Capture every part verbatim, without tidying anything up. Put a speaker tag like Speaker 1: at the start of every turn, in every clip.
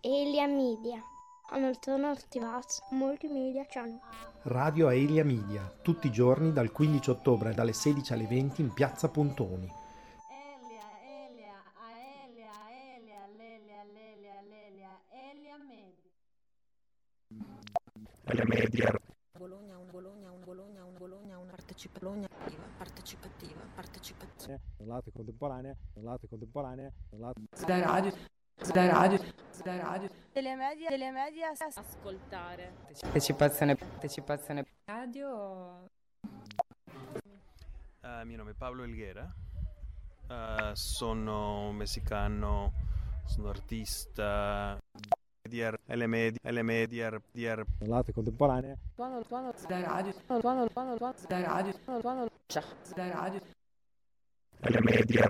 Speaker 1: Elia Media. Alternativas Multimedia Channel.
Speaker 2: Radio Aelia Media, tutti i giorni dal quindici ottobre dalle sedici alle venti in piazza Pontoni.
Speaker 3: Elia, Elia, Aelia, Aelia, Lelia, Lelia, Lelia, Elia Media.
Speaker 2: Aelia Media.
Speaker 4: Bologna, un Bologna, un Bologna, un Bologna, una partecipativa, partecipativa, partecipativa.
Speaker 5: L'arte contemporanea, l'arte contemporanea, l'arte...
Speaker 6: Da radio, da radio, da radio.
Speaker 7: Delle media, delle media
Speaker 8: ascoltare.
Speaker 9: Partecipazione, partecipazione.
Speaker 8: Radio.
Speaker 10: Uh, mio nome è Pablo Elguera, uh, sono messicano, sono artista. L media, L media, media.
Speaker 5: L'arte contemporanea.
Speaker 6: Da radio, da radio, da radio.
Speaker 2: L media.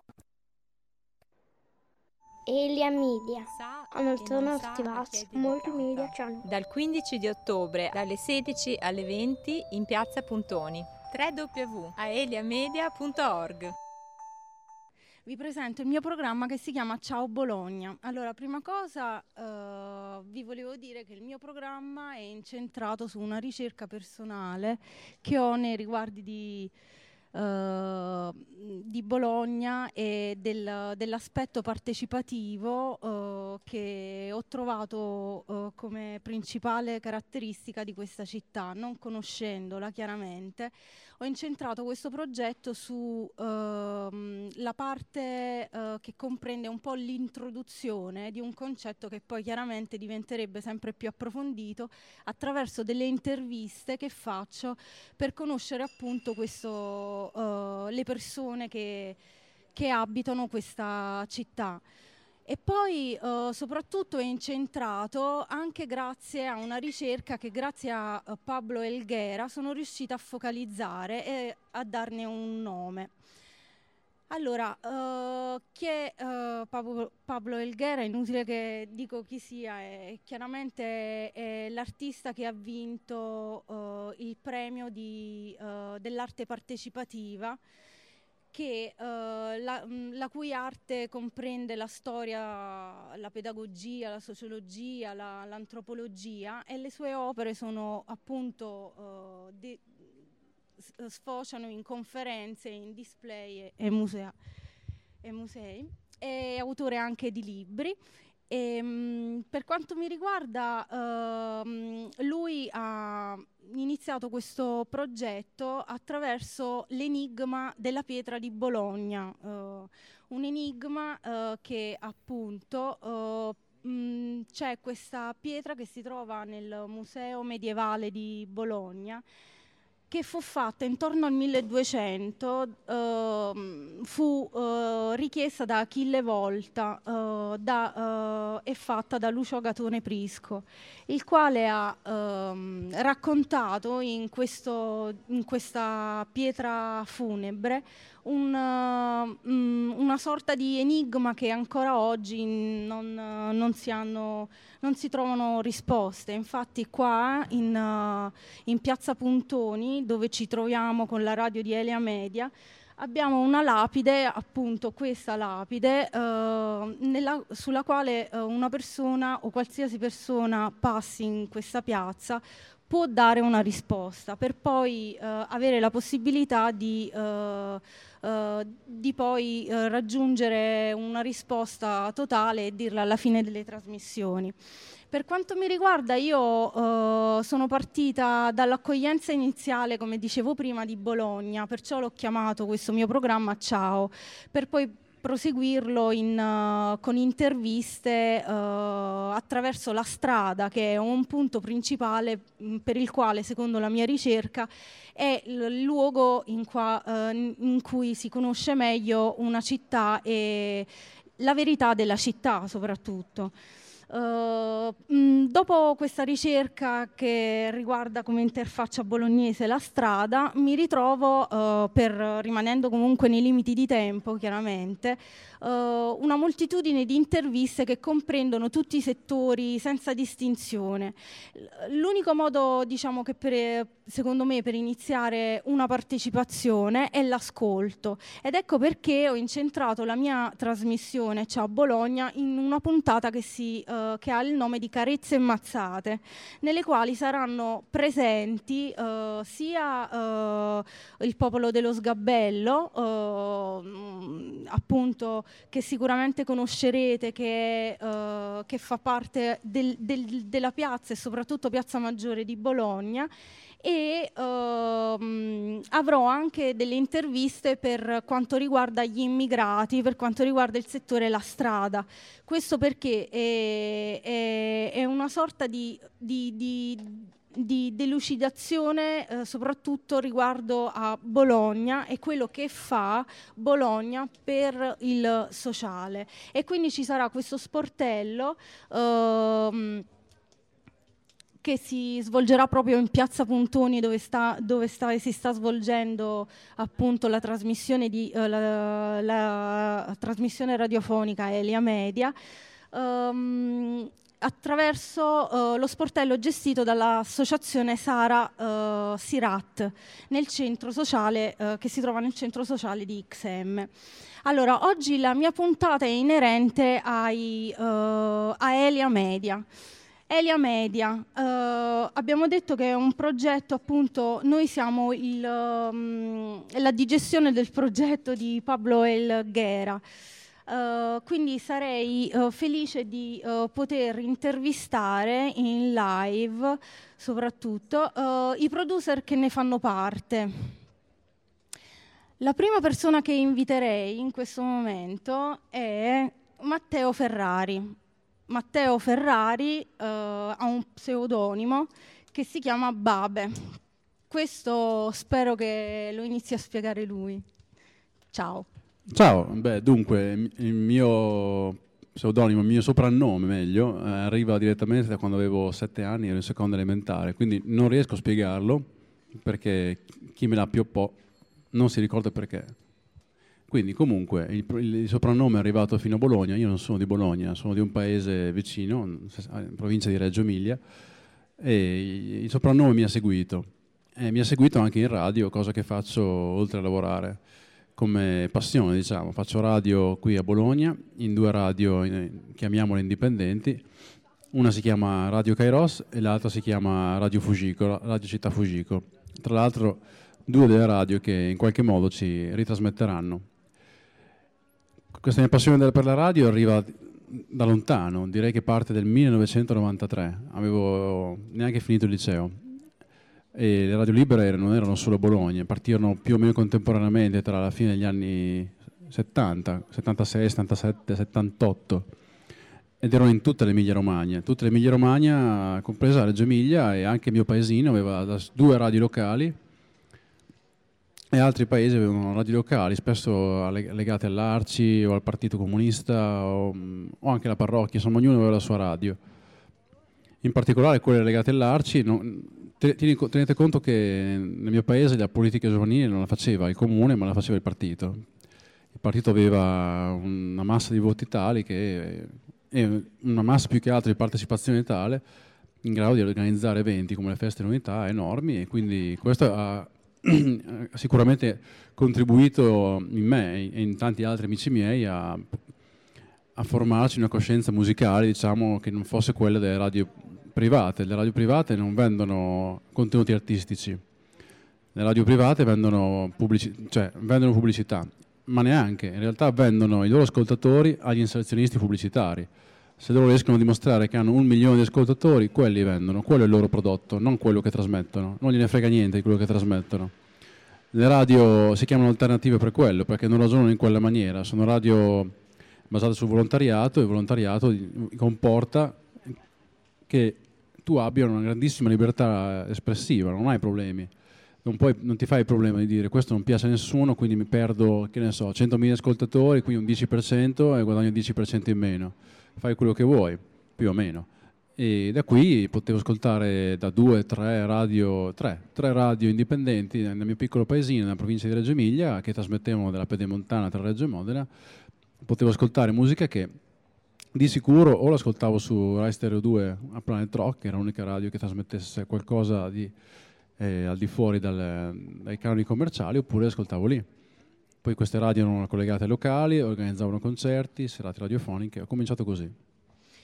Speaker 1: Elia Media. Alternativas Multimedia Channel.
Speaker 8: Dal quindici di ottobre dalle sedici alle venti in piazza Pontoni. w w w punto aeliamedia punto org.
Speaker 11: Vi presento il mio programma che si chiama Ciao Bologna. Allora, prima cosa eh, vi volevo dire che il mio programma è incentrato su una ricerca personale che ho nei riguardi di, eh, di Bologna e del, dell'aspetto partecipativo eh, che ho trovato eh, come principale caratteristica di questa città. Non conoscendola chiaramente, ho incentrato questo progetto su ehm, la parte eh, che comprende un po' l'introduzione di un concetto che poi chiaramente diventerebbe sempre più approfondito attraverso delle interviste che faccio per conoscere appunto questo, eh, le persone che, che abitano questa città. E poi eh, soprattutto è incentrato anche grazie a una ricerca che grazie a uh, Pablo Elguera sono riuscita a focalizzare e a darne un nome. Allora, uh, chi è uh, Pablo, Pablo Elguera? È inutile che dico chi sia, è, chiaramente è, è l'artista che ha vinto uh, il premio di, uh, dell'arte partecipativa, che uh, la, la cui arte comprende la storia, la pedagogia, la sociologia, la, l'antropologia, e le sue opere sono appunto uh, di, sfociano in conferenze, in display e, e, musea, e musei. È autore anche di libri. E, mh, per quanto mi riguarda, uh, lui ha iniziato questo progetto attraverso l'enigma della pietra di Bologna, uh, un enigma uh, che appunto uh, mh, c'è questa pietra che si trova nel Museo Medievale di Bologna, che fu fatta intorno al milleduecento, uh, fu uh, richiesta da Achille Volta uh, da, uh, e fatta da Lucio Gatone Prisco, il quale ha uh, raccontato in, questo, in questa pietra funebre un, uh, um, una sorta di enigma che ancora oggi non, uh, non, si, hanno, non si trovano risposte. Infatti qua in, uh, in piazza Pontoni, dove ci troviamo con la radio di Aelia Media, abbiamo una lapide, appunto questa lapide, uh, nella, sulla quale uh, una persona o qualsiasi persona passi in questa piazza può dare una risposta per poi uh, avere la possibilità di, uh, uh, di poi uh, raggiungere una risposta totale e dirla alla fine delle trasmissioni. Per quanto mi riguarda, io uh, sono partita dall'accoglienza iniziale, come dicevo prima, di Bologna, perciò l'ho chiamato questo mio programma Ciao, per poi proseguirlo in, uh, con interviste uh, attraverso la strada, che è un punto principale mh, per il quale, secondo la mia ricerca, è il luogo in, qua, uh, in cui si conosce meglio una città e la verità della città soprattutto. Uh, mh, dopo questa ricerca che riguarda come interfaccia bolognese la strada, mi ritrovo, uh, per, rimanendo comunque nei limiti di tempo chiaramente, uh, una moltitudine di interviste che comprendono tutti i settori senza distinzione. L'unico modo, diciamo, che per, secondo me per iniziare una partecipazione è l'ascolto, ed ecco perché ho incentrato la mia trasmissione Ciao Bologna in una puntata che si uh, eh, che ha il nome di Carezze e Mazzate, nelle quali saranno presenti eh, sia eh, il popolo dello Sgabello, eh, appunto, che sicuramente conoscerete, che, eh, che fa parte del, del, della piazza e soprattutto Piazza Maggiore di Bologna, e ehm, avrò anche delle interviste per quanto riguarda gli immigrati, per quanto riguarda il settore la strada. Questo perché è, è, è una sorta di, di, di, di delucidazione eh, soprattutto riguardo a Bologna e quello che fa Bologna per il sociale. E quindi ci sarà questo sportello ehm, che si svolgerà proprio in Piazza Puntoni, dove, sta, dove sta, si sta svolgendo appunto la trasmissione, di, uh, la, la trasmissione radiofonica Elia Media, um, attraverso uh, lo sportello gestito dall'associazione Sara uh, Sirat, nel centro sociale, uh, che si trova nel centro sociale di X M. Allora, oggi la mia puntata è inerente ai, uh, a Elia Media. Elia Media, uh, abbiamo detto che è un progetto, appunto, noi siamo il, um, la digestione del progetto di Pablo Helguera, uh, quindi sarei uh, felice di uh, poter intervistare in live soprattutto uh, i producer che ne fanno parte. La prima persona che inviterei in questo momento è Matteo Ferrari. Matteo Ferrari eh, ha un pseudonimo che si chiama Babe. Questo spero che lo inizi a spiegare lui. Ciao.
Speaker 7: Ciao, beh, dunque il mio pseudonimo, il mio soprannome meglio, eh, arriva direttamente da quando avevo sette anni, ero in seconda elementare, quindi non riesco a spiegarlo perché chi me l'ha pioppò non si ricorda perché. Quindi comunque il, il soprannome è arrivato fino a Bologna. Io non sono di Bologna, sono di un paese vicino, in provincia di Reggio Emilia, e il soprannome mi ha seguito. E mi ha seguito anche in radio, cosa che faccio oltre a lavorare come passione, diciamo. Faccio radio qui a Bologna, in due radio, in, chiamiamole indipendenti. Una si chiama Radio Kairos e l'altra si chiama Radio Fugico, Radio Città Fugico. Tra l'altro due delle radio che in qualche modo ci ritrasmetteranno. Questa mia passione per la radio arriva da lontano, direi che parte del millenovecentonovantatré, avevo neanche finito il liceo e le radio libere non erano solo a Bologna, partirono più o meno contemporaneamente tra la fine degli anni settanta, settantasei, settantasette, settantotto ed erano in tutta l'Emilia Romagna, tutta l'Emilia Romagna, compresa Reggio Emilia, e anche il mio paesino aveva due radio locali. E altri paesi avevano radio locali, spesso legate all'A R C I o al Partito Comunista o, o anche alla parrocchia, insomma ognuno aveva la sua radio. In particolare quelle legate all'A R C I, no, tenete conto che nel mio paese la politica giovanile non la faceva il comune, ma la faceva il partito. Il partito aveva una massa di voti tali, che, e una massa più che altro di partecipazione tale, in grado di organizzare eventi come le feste dell'unità enormi, e quindi questo ha ha sicuramente contribuito in me e in tanti altri amici miei a, a formarci una coscienza musicale, diciamo, che non fosse quella delle radio private. Le radio private non vendono contenuti artistici, le radio private vendono, pubblici- cioè, vendono pubblicità, ma neanche, in realtà vendono i loro ascoltatori agli inserzionisti pubblicitari. Se loro riescono a dimostrare che hanno un milione di ascoltatori, quelli vendono, quello è il loro prodotto, non quello che trasmettono. Non gliene frega niente di quello che trasmettono. Le radio si chiamano alternative per quello, perché non ragionano in quella maniera. Sono radio basate sul volontariato, e il volontariato comporta che tu abbia una grandissima libertà espressiva, non hai problemi. Non, puoi, non ti fai il problema di dire questo non piace a nessuno, quindi mi perdo, che ne so, centomila ascoltatori, quindi un dieci per cento e guadagno il dieci per cento in meno. Fai quello che vuoi, più o meno. E da qui potevo ascoltare da due, tre radio, tre, tre radio indipendenti nel mio piccolo paesino, nella provincia di Reggio Emilia, che trasmettevano della pedemontana tra Reggio e Modena. Potevo ascoltare musica che di sicuro o l'ascoltavo su Rai Stereo due a Planet Rock, che era l'unica radio che trasmettesse qualcosa di, eh, al di fuori dal, dai canoni commerciali, oppure ascoltavo lì. Poi queste radio erano collegate ai locali, organizzavano concerti, serate radiofoniche. Ho cominciato così.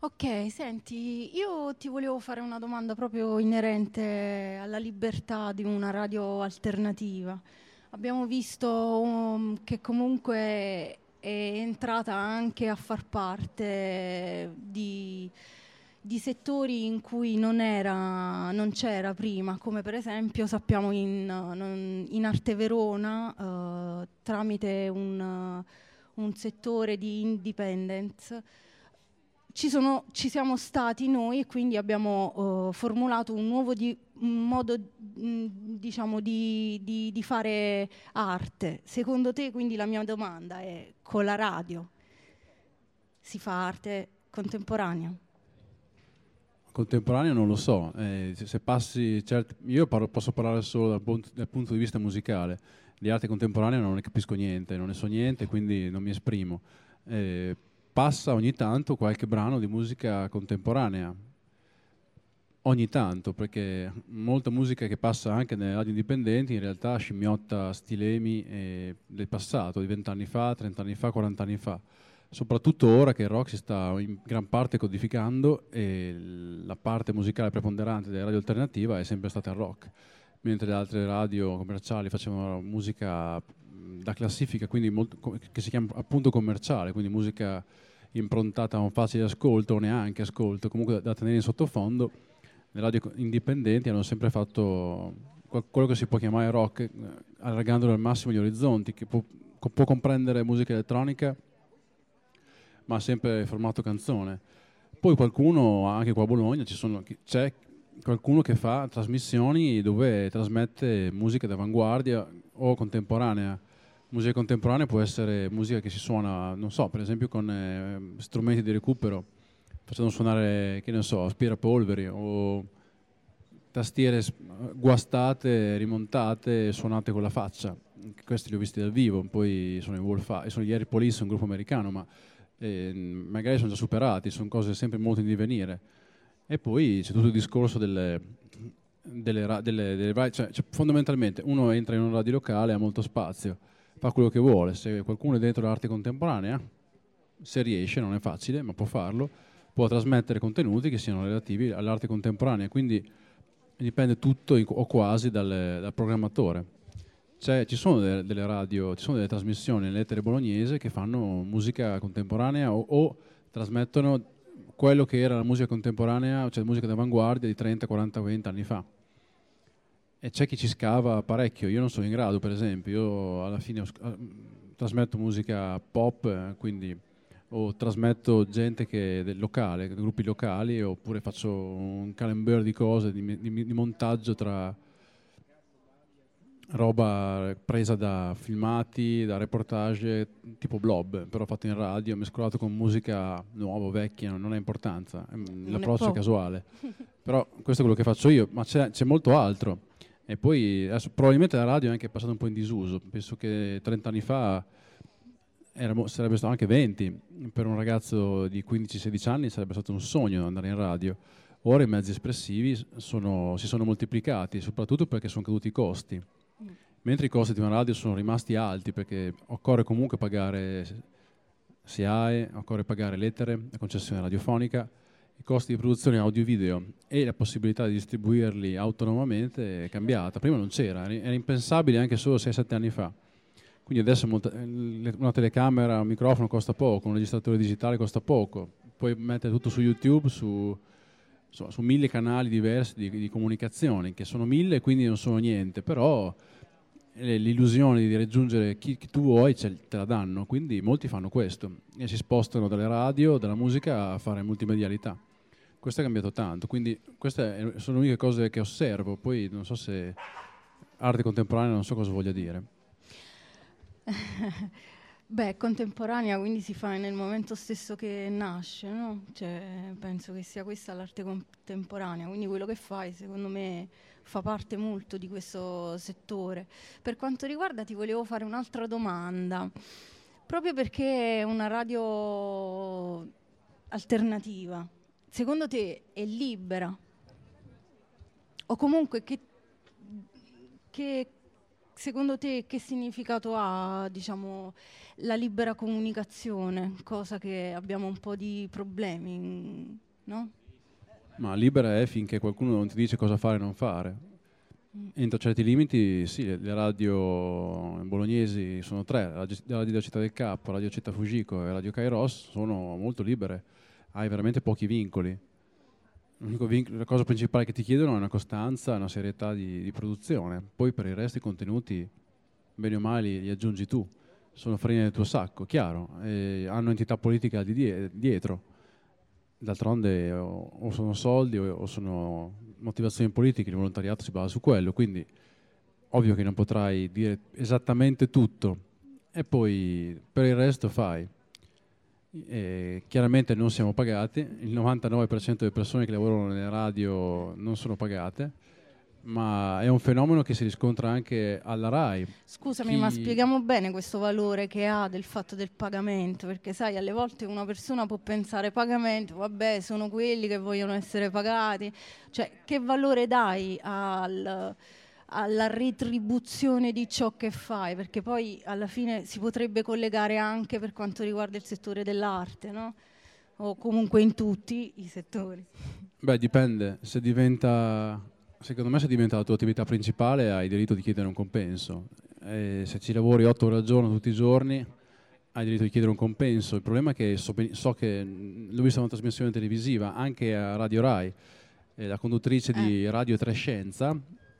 Speaker 11: Ok, senti, io ti volevo fare una domanda proprio inerente alla libertà di una radio alternativa. Abbiamo visto um, che comunque è entrata anche a far parte di, di settori in cui non era, non c'era prima, come per esempio sappiamo in, in Arte Verona, uh, tramite un, un settore di independence. Ci, sono, ci siamo stati noi e quindi abbiamo uh, formulato un nuovo di, un modo mh, diciamo di, di, di fare arte. Secondo te, quindi la mia domanda è: con la radio si fa arte contemporanea?
Speaker 7: Contemporanea non lo so, eh, se, se passi certi, io parlo, posso parlare solo dal punto, dal punto di vista musicale. Di arte contemporanea non ne capisco niente, non ne so niente, quindi non mi esprimo. Eh, Passa ogni tanto qualche brano di musica contemporanea, ogni tanto, perché molta musica che passa anche nelle radio indipendenti in realtà scimmiotta stilemi eh, del passato, di vent'anni fa, trent'anni fa, quarant'anni fa. Soprattutto ora che il rock si sta in gran parte codificando e la parte musicale preponderante delle radio alternativa è sempre stata il rock, mentre le altre radio commerciali facevano musica da classifica, quindi molto, che si chiama appunto commerciale, quindi musica improntata a un facile ascolto o neanche ascolto, comunque da, da tenere in sottofondo. Le radio indipendenti hanno sempre fatto quello che si può chiamare rock, eh, allargandolo al massimo gli orizzonti, che può, può comprendere musica elettronica, ma sempre formato canzone. Poi qualcuno, anche qua a Bologna, ci sono, c'è qualcuno che fa trasmissioni dove trasmette musica d'avanguardia o contemporanea. Musica contemporanea può essere musica che si suona, non so, per esempio con eh, strumenti di recupero, facendo suonare, che ne so, aspirapolveri o tastiere guastate, rimontate, suonate con la faccia. Questi li ho visti dal vivo, poi sono i Wolf, sono gli Air Police, un gruppo americano, ma eh, magari sono già superati, sono cose sempre molto in divenire. E poi c'è tutto il discorso delle... delle, delle, delle cioè, cioè, fondamentalmente uno entra in un radio locale, ha molto spazio, fa quello che vuole. Se qualcuno è dentro l'arte contemporanea, se riesce, non è facile, ma può farlo, può trasmettere contenuti che siano relativi all'arte contemporanea, quindi dipende tutto o quasi dal, dal programmatore. Cioè, ci sono delle, delle radio, ci sono delle trasmissioni nell'etere bolognese che fanno musica contemporanea o, o trasmettono quello che era la musica contemporanea, cioè musica d'avanguardia di trenta, quaranta, venti anni fa. E c'è chi ci scava parecchio. Io non sono in grado, per esempio, io alla fine uh, trasmetto musica pop, eh, quindi o trasmetto gente che del locale, gruppi locali, oppure faccio un camembert di cose, di, di, di montaggio tra roba presa da filmati, da reportage, tipo blob, però fatto in radio, mescolato con musica nuova, vecchia, non ha importanza, l'approccio è casuale. Però questo è quello che faccio io, ma c'è, c'è molto altro. E poi adesso, probabilmente la radio è anche passata un po' in disuso. Penso che trent'anni fa era, sarebbe stato anche venti, per un ragazzo di quindici sedici anni sarebbe stato un sogno andare in radio. Ora i mezzi espressivi sono, si sono moltiplicati, soprattutto perché sono caduti i costi. Mm. Mentre i costi di una radio sono rimasti alti, perché occorre comunque pagare S I A E, occorre pagare l'etere, la concessione radiofonica, i costi di produzione audio-video e la possibilità di distribuirli autonomamente è cambiata. Prima non c'era, era impensabile anche solo sei sette anni fa. Quindi adesso una telecamera, un microfono costa poco, un registratore digitale costa poco, puoi mettere tutto su YouTube, su, su, su mille canali diversi di, di comunicazione, che sono mille e quindi non sono niente, però l'illusione di raggiungere chi, chi tu vuoi te la danno, quindi molti fanno questo e si spostano dalle radio, dalla musica a fare multimedialità. Questo è cambiato tanto, quindi queste sono le uniche cose che osservo. Poi non so se arte contemporanea, non so cosa voglia dire.
Speaker 11: Beh, contemporanea, quindi si fa nel momento stesso che nasce, no? Cioè, penso che sia questa l'arte contemporanea, quindi quello che fai secondo me fa parte molto di questo settore. Per quanto riguarda, ti volevo fare un'altra domanda, proprio perché è una radio alternativa, secondo te è libera? O comunque che, che secondo te che significato ha, diciamo, la libera comunicazione, cosa che abbiamo un po' di problemi, no?
Speaker 7: Ma libera è finché qualcuno non ti dice cosa fare e non fare. Entro certi limiti, sì, le, le radio bolognesi sono tre, la radio della Città del Capo, Radio Città Fujiko e Radio Kairos, sono molto libere, hai veramente pochi vincoli. L'unico vincolo, la cosa principale che ti chiedono è una costanza, una serietà di, di produzione, poi per il resto i contenuti, bene o male, li aggiungi tu, sono farina del tuo sacco, chiaro, e hanno entità politica di die- dietro. D'altronde o, o sono soldi o, o sono motivazioni politiche, il volontariato si basa su quello, quindi ovvio che non potrai dire esattamente tutto e poi per il resto fai. E chiaramente non siamo pagati, il novantanove per cento delle persone che lavorano nelle radio non sono pagate, ma è un fenomeno che si riscontra anche alla RAI.
Speaker 11: Scusami,
Speaker 7: Chi...
Speaker 11: ma spieghiamo bene questo valore che ha del fatto del pagamento, perché sai, alle volte una persona può pensare pagamento, vabbè, sono quelli che vogliono essere pagati, cioè che valore dai al, alla retribuzione di ciò che fai, perché poi alla fine si potrebbe collegare anche per quanto riguarda il settore dell'arte, no? O comunque in tutti i settori.
Speaker 7: Beh, dipende, se diventa... Secondo me se diventa la tua attività principale hai diritto di chiedere un compenso. E se ci lavori otto ore al giorno tutti i giorni hai diritto di chiedere un compenso. Il problema è che so, ben- so che l'ho vista una trasmissione televisiva anche a Radio Rai, eh, la conduttrice eh. di Radio tre Scienza,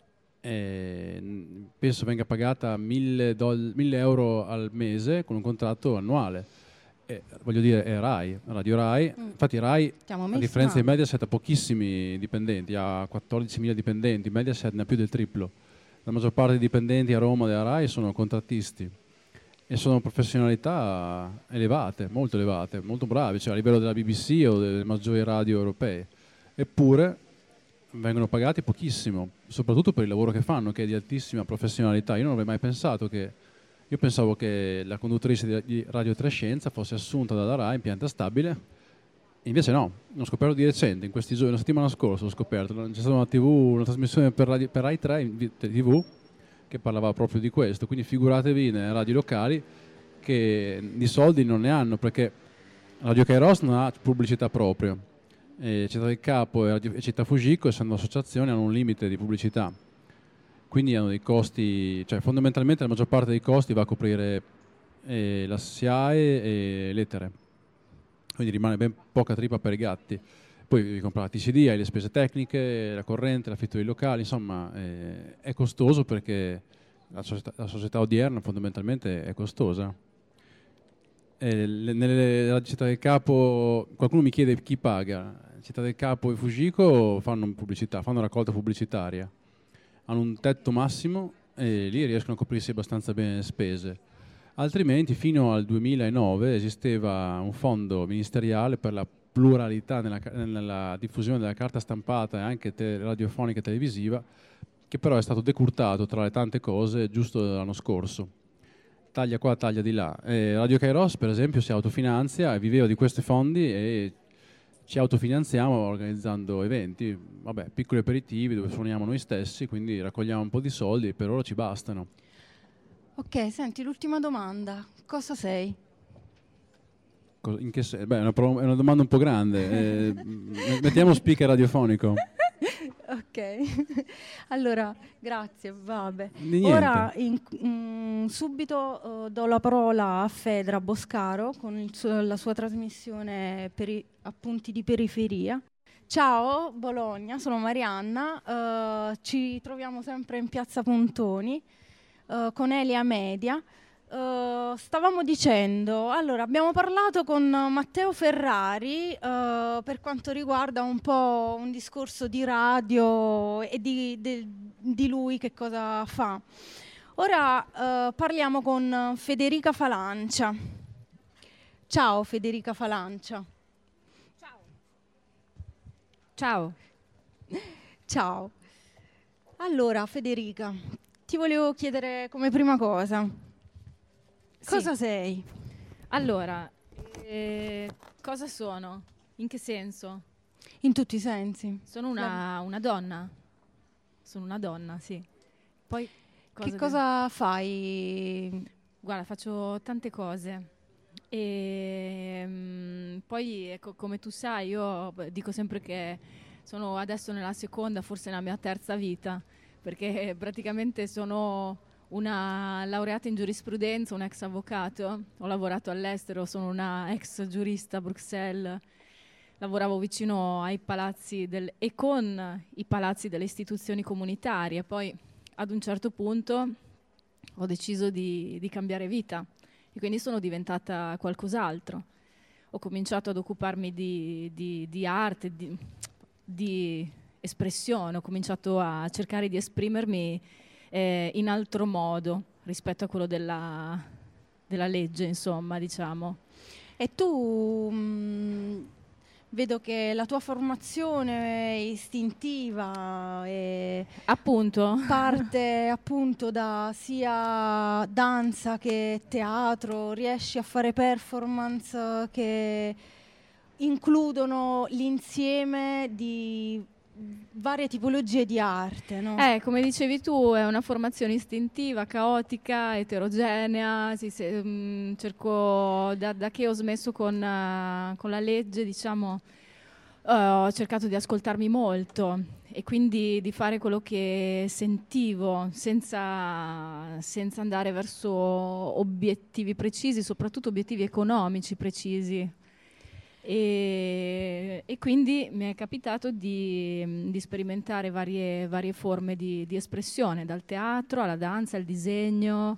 Speaker 7: eh, penso venga pagata mille euro al mese con un contratto annuale. Eh, voglio dire, è Rai, Radio Rai. Mm. Infatti Rai, a differenza di Mediaset, ha pochissimi dipendenti, ha quattordicimila dipendenti, Mediaset ne ha più del triplo. La maggior parte dei dipendenti a Roma della Rai sono contrattisti e sono professionalità elevate, molto elevate, molto bravi, cioè a livello della B B C o delle maggiori radio europee. Eppure vengono pagati pochissimo, soprattutto per il lavoro che fanno, che è di altissima professionalità. Io non avrei mai pensato che Io pensavo che la conduttrice di Radio tre Scienza fosse assunta dalla Rai in pianta stabile, invece no, l'ho scoperto di recente, in questi giorni, la settimana scorsa l'ho scoperto, c'è stata una tivù, una trasmissione per, radio, per Rai tre in tivù che parlava proprio di questo, quindi figuratevi nelle radio locali che di soldi non ne hanno, perché Radio Kairos non ha pubblicità propria, e Città del Capo e, Radio, e Città Fujiko, essendo associazioni, hanno un limite di pubblicità. Quindi hanno dei costi, cioè fondamentalmente la maggior parte dei costi va a coprire eh, la S I A E e l'etere, quindi rimane ben poca trippa per i gatti. Poi vi comprate i C D, hai le spese tecniche, la corrente, l'affitto dei locali, insomma eh, è costoso perché la società, la società odierna fondamentalmente è costosa. E le, nelle Città del Capo, qualcuno mi chiede chi paga, Città del Capo e Fujiko fanno pubblicità, fanno raccolta pubblicitaria. Hanno un tetto massimo e lì riescono a coprirsi abbastanza bene le spese. Altrimenti fino al duemilanove esisteva un fondo ministeriale per la pluralità nella, nella diffusione della carta stampata e anche te, radiofonica e televisiva, che però è stato decurtato tra le tante cose giusto l'anno scorso. Taglia qua, taglia di là. E Radio Kairos per esempio si autofinanzia e viveva di questi fondi e ci autofinanziamo organizzando eventi, vabbè, piccoli aperitivi dove suoniamo noi stessi, quindi raccogliamo un po' di soldi e per ora ci bastano.
Speaker 11: Ok, senti, l'ultima domanda. Cosa sei?
Speaker 7: In che senso? Beh, è una, pro- è una domanda un po' grande. Eh, mettiamo speaker radiofonico.
Speaker 11: Ok, allora, grazie, vabbè.
Speaker 7: Di
Speaker 11: Ora in, mm, subito uh, do la parola a Fedra Boscaro con il suo, la sua trasmissione peri, Appunti di periferia. Ciao Bologna, sono Marianna, uh, ci troviamo sempre in Piazza Pontoni uh, con Elia Media. Uh, stavamo dicendo, allora abbiamo parlato con Matteo Ferrari uh, per quanto riguarda un po' un discorso di radio e di, de, di lui che cosa fa. Ora uh, parliamo con Federica Falancia. Ciao Federica Falancia.
Speaker 12: Ciao. Ciao.
Speaker 11: Ciao. Allora Federica, ti volevo chiedere come prima cosa, cosa
Speaker 12: sì.
Speaker 11: sei?
Speaker 12: Allora, eh, cosa sono? In che senso?
Speaker 11: In tutti i sensi.
Speaker 12: Sono una, una donna. Sono una donna, sì. Poi Cosa
Speaker 11: che cosa fai?
Speaker 12: Guarda, faccio tante cose. E mm, poi, ecco, come tu sai, io beh, dico sempre che sono adesso nella seconda, forse nella mia terza vita, perché praticamente sono una laureata in giurisprudenza, un ex avvocato, ho lavorato all'estero, sono una ex giurista a Bruxelles, lavoravo vicino ai palazzi del, e con i palazzi delle istituzioni comunitarie, poi ad un certo punto ho deciso di, di cambiare vita e quindi sono diventata qualcos'altro. Ho cominciato ad occuparmi di, di, di arte, di, di espressione, ho cominciato a cercare di esprimermi eh, in altro modo rispetto a quello della, della legge, insomma, diciamo.
Speaker 11: E tu mh, vedo che la tua formazione è istintiva e
Speaker 12: appunto
Speaker 11: parte appunto da sia danza che teatro, riesci a fare performance che includono l'insieme di varie tipologie di arte, no?
Speaker 12: Eh, come dicevi tu, è una formazione istintiva, caotica, eterogenea. Sì, se, mh, cerco da, da che ho smesso con, uh, con la legge, diciamo, uh, ho cercato di ascoltarmi molto e quindi di fare quello che sentivo senza, senza andare verso obiettivi precisi, soprattutto obiettivi economici precisi. E, e quindi mi è capitato di, di sperimentare varie, varie forme di, di espressione, dal teatro alla danza, al disegno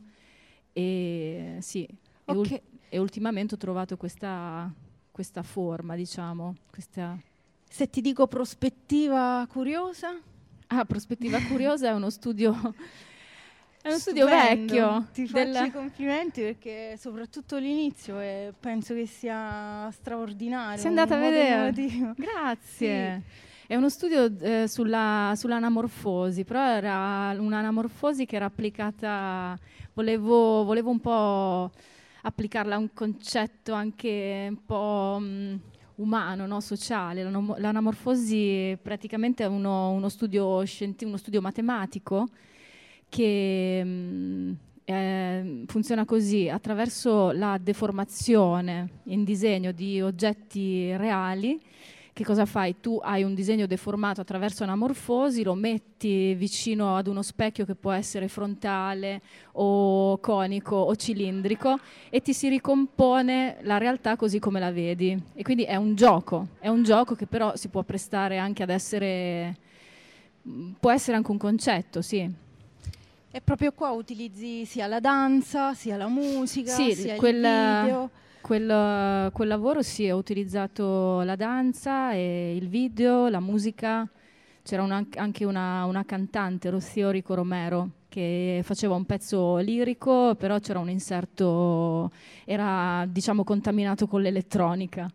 Speaker 12: e, sì,
Speaker 11: okay.
Speaker 12: e, ul- e ultimamente ho trovato questa, questa forma, diciamo. Questa...
Speaker 11: Se ti dico prospettiva curiosa?
Speaker 12: Ah, prospettiva curiosa è uno studio... È uno studio
Speaker 11: Stupendo.
Speaker 12: vecchio.
Speaker 11: Ti
Speaker 12: del...
Speaker 11: faccio i complimenti perché soprattutto l'inizio è, penso che sia straordinario.
Speaker 12: Sei andata a vedere?
Speaker 11: Motivo.
Speaker 12: Grazie.
Speaker 11: Sì.
Speaker 12: È uno studio eh, sulla, sull'anamorfosi, però era un'anamorfosi che era applicata, volevo, volevo un po' applicarla a un concetto anche un po' mh, umano, no? Sociale. L'anam- l'anamorfosi praticamente è uno, uno studio scientifico, uno studio matematico che mh, eh, funziona così: attraverso la deformazione in disegno di oggetti reali. Che cosa fai? Tu hai un disegno deformato attraverso anamorfosi, lo metti vicino ad uno specchio che può essere frontale o conico o cilindrico e ti si ricompone la realtà così come la vedi. E quindi è un gioco, è un gioco che però si può prestare anche ad essere, può essere anche un concetto, sì.
Speaker 11: E proprio qua utilizzi sia la danza, sia la musica,
Speaker 12: sì,
Speaker 11: sia
Speaker 12: quel,
Speaker 11: il video.
Speaker 12: Quel, quel lavoro sì, ho utilizzato la danza, e il video, la musica. C'era una, anche una, una cantante, Rocío Rico Romero, che faceva un pezzo lirico, però c'era un inserto, era diciamo contaminato con l'elettronica.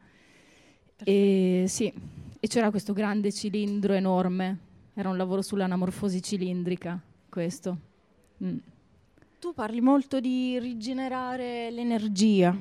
Speaker 12: E, sì, e c'era questo grande cilindro enorme, era un lavoro sull'anamorfosi cilindrica, questo. Mm.
Speaker 11: Tu parli molto di rigenerare l'energia.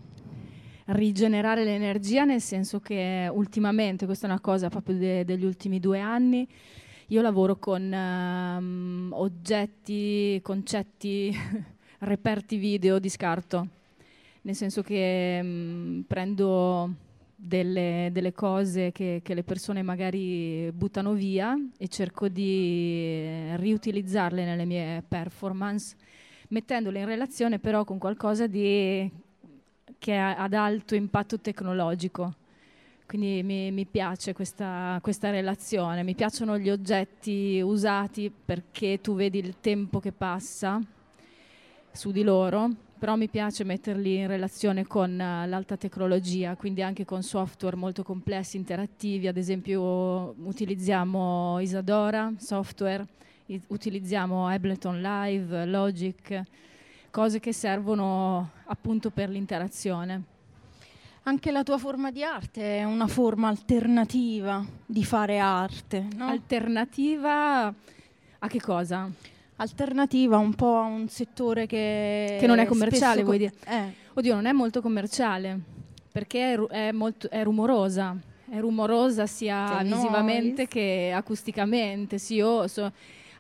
Speaker 12: Rigenerare l'energia nel senso che ultimamente, questa è una cosa proprio de- degli ultimi due anni, io lavoro con um, oggetti, concetti, reperti video di scarto, nel senso che um, prendo delle, delle cose che, che le persone magari buttano via e cerco di riutilizzarle nelle mie performance, mettendole in relazione però con qualcosa di che è ad alto impatto tecnologico. Quindi mi, mi piace questa, questa relazione, mi piacciono gli oggetti usati perché tu vedi il tempo che passa su di loro, però mi piace metterli in relazione con uh, l'alta tecnologia, quindi anche con software molto complessi, interattivi. Ad esempio utilizziamo Isadora software, i- utilizziamo Ableton Live, Logic, cose che servono appunto per l'interazione.
Speaker 11: Anche la tua forma di arte è una forma alternativa di fare arte, no?
Speaker 12: Alternativa a che cosa?
Speaker 11: Alternativa un po' a un settore che...
Speaker 12: Che non è commerciale,
Speaker 11: spesso
Speaker 12: vuoi dire?
Speaker 11: Eh.
Speaker 12: Oddio, non è molto commerciale, perché è, ru- è, molto, è rumorosa. È rumorosa sia
Speaker 11: Che
Speaker 12: visivamente
Speaker 11: noise.
Speaker 12: che acusticamente. Sì, io so-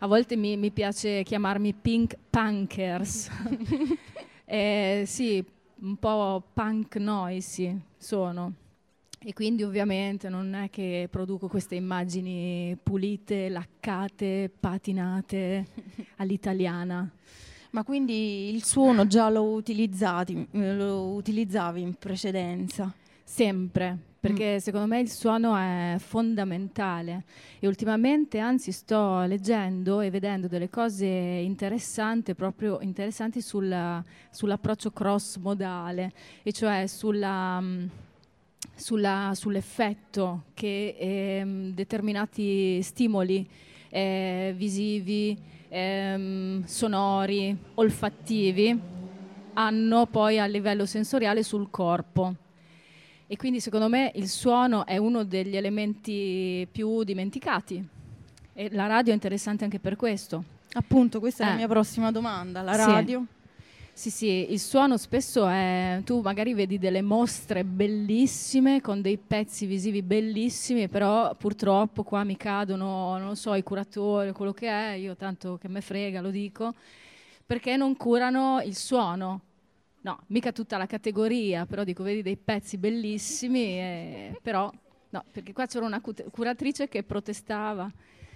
Speaker 12: a volte mi, mi piace chiamarmi Pink Punkers. eh, sì, un po' punk noisy sono. E quindi ovviamente non è che produco queste immagini pulite, laccate, patinate all'italiana.
Speaker 11: Ma quindi il suono già lo, utilizzati, lo utilizzavi in precedenza?
Speaker 12: Sempre, perché mm. secondo me il suono è fondamentale e ultimamente anzi sto leggendo e vedendo delle cose interessanti, proprio interessanti sulla, sull'approccio cross-modale, e cioè sulla... Sulla, sull'effetto che eh, determinati stimoli eh, visivi, eh, sonori, olfattivi hanno poi a livello sensoriale sul corpo. E quindi secondo me il suono è uno degli elementi più dimenticati e la radio è interessante anche per questo.
Speaker 11: Appunto, questa
Speaker 12: eh.
Speaker 11: è la mia prossima domanda, la radio.
Speaker 12: Sì. Sì, sì, il suono spesso è... Tu magari vedi delle mostre bellissime con dei pezzi visivi bellissimi, però purtroppo qua mi cadono, non lo so, i curatori, quello che è, io tanto che me frega, lo dico, perché non curano il suono. No, mica tutta la categoria, però dico, vedi dei pezzi bellissimi, e... però... No, perché qua c'era una cut- curatrice che protestava.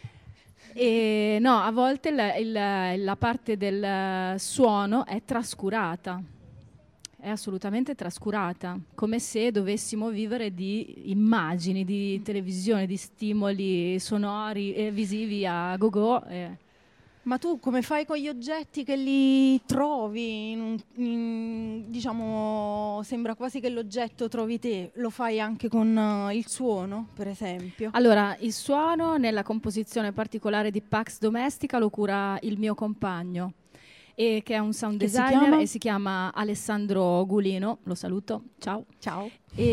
Speaker 12: E no, a volte il, il, la parte del suono è trascurata, è assolutamente trascurata, come se dovessimo vivere di immagini, di televisione, di stimoli sonori e visivi a go-go. Eh.
Speaker 11: Ma tu come fai con gli oggetti che li trovi? In, in, diciamo, sembra quasi che l'oggetto trovi te. Lo fai anche con uh, il suono, per esempio?
Speaker 12: Allora, il suono nella composizione particolare di Pax Domestica lo cura il mio compagno, e che è un sound
Speaker 11: che
Speaker 12: designer
Speaker 11: si
Speaker 12: e si chiama Alessandro Gulino, lo saluto, ciao.
Speaker 11: Ciao.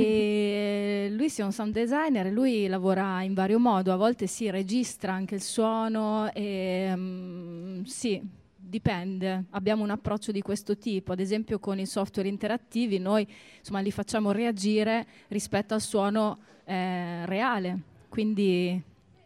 Speaker 12: E lui sia un sound designer, lui lavora in vario modo, a volte si registra anche il suono e um, sì, dipende, abbiamo un approccio di questo tipo, ad esempio con i software interattivi noi insomma li facciamo reagire rispetto al suono eh, reale, quindi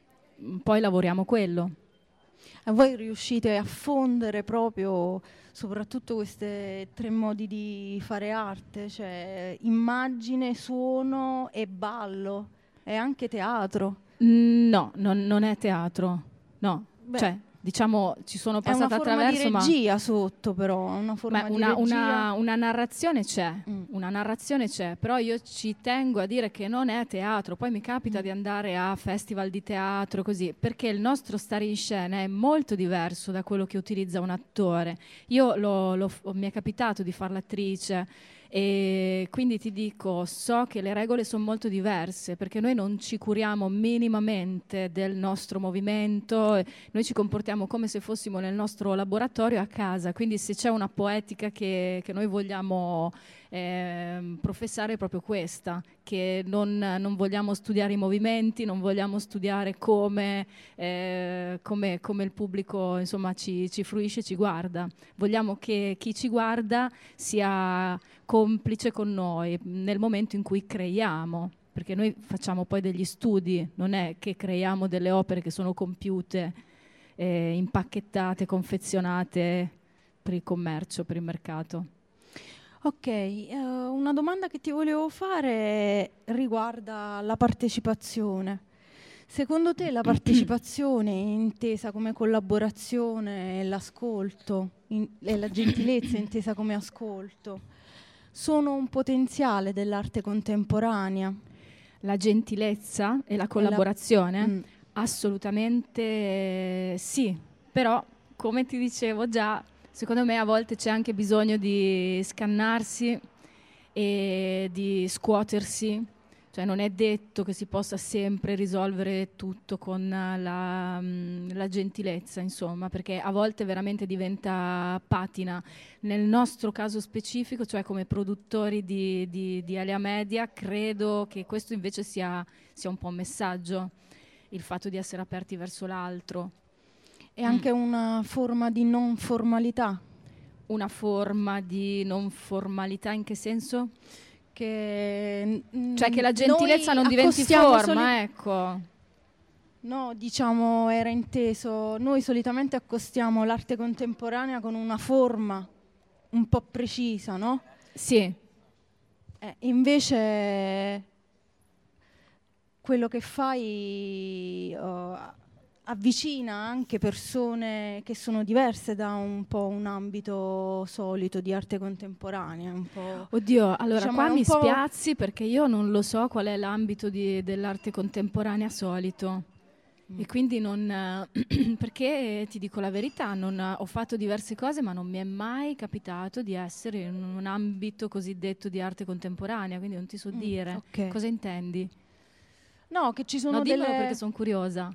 Speaker 12: poi lavoriamo quello.
Speaker 11: A voi riuscite a fondere proprio soprattutto questi tre modi di fare arte, cioè immagine, suono e ballo, e anche teatro?
Speaker 12: No, non, non è teatro, no.
Speaker 11: Beh,
Speaker 12: cioè diciamo ci sono passata attraverso,
Speaker 11: è una forma
Speaker 12: ma
Speaker 11: di regia sotto, però una forma
Speaker 12: Beh,
Speaker 11: di
Speaker 12: una,
Speaker 11: regia.
Speaker 12: una, una narrazione c'è,
Speaker 11: mm.
Speaker 12: una narrazione c'è, però io ci tengo a dire che non è teatro. Poi mi capita mm. di andare a festival di teatro così, perché il nostro stare in scena è molto diverso da quello che utilizza un attore. Io lo, lo, mi è capitato di fare l'attrice e quindi ti dico, so che le regole sono molto diverse, perché noi non ci curiamo minimamente del nostro movimento, noi ci comportiamo come se fossimo nel nostro laboratorio a casa, quindi se c'è una poetica che, che noi vogliamo eh, professare è proprio questa, che non, non vogliamo studiare i movimenti, non vogliamo studiare come, eh, come, come il pubblico insomma ci, ci fruisce, ci guarda, vogliamo che chi ci guarda sia complice con noi nel momento in cui creiamo, perché noi facciamo poi degli studi, non è che creiamo delle opere che sono compiute, eh, impacchettate, confezionate per il commercio, per il mercato.
Speaker 11: Ok, uh, una domanda che ti volevo fare riguarda la partecipazione. Secondo te la partecipazione intesa come collaborazione e l'ascolto in, e la gentilezza intesa come ascolto sono un potenziale dell'arte contemporanea?
Speaker 12: La gentilezza e la collaborazione?
Speaker 11: E la... Mm.
Speaker 12: Assolutamente eh, sì, però come ti dicevo già, secondo me a volte c'è anche bisogno di scannarsi e di scuotersi, cioè non è detto che si possa sempre risolvere tutto con la, la gentilezza, insomma, perché a volte veramente diventa patina. Nel nostro caso specifico, cioè come produttori di, di, di Alia Media, credo che questo invece sia, sia un po' un messaggio, il fatto di essere aperti verso l'altro.
Speaker 11: È anche mm. una forma di non formalità.
Speaker 12: Una forma di non formalità in che senso?
Speaker 11: Che,
Speaker 12: cioè che la gentilezza non diventi forma, ecco.
Speaker 11: No, diciamo era inteso, noi solitamente accostiamo l'arte contemporanea con una forma un po' precisa, no?
Speaker 12: Sì.
Speaker 11: Eh, invece quello che fai uh, avvicina anche persone che sono diverse da un po' un ambito solito di arte contemporanea. Un po',
Speaker 12: Oddio, allora
Speaker 11: diciamo,
Speaker 12: qua mi
Speaker 11: po'...
Speaker 12: spiazzi perché io non lo so qual è l'ambito di, dell'arte contemporanea solito. Mm. E quindi non... perché ti dico la verità, non, ho fatto diverse cose ma non mi è mai capitato di essere in un ambito cosiddetto di arte contemporanea, quindi non ti so mm, dire. Okay. Cosa intendi?
Speaker 11: No, che ci sono
Speaker 12: no,
Speaker 11: delle...
Speaker 12: dimmelo perché sono curiosa.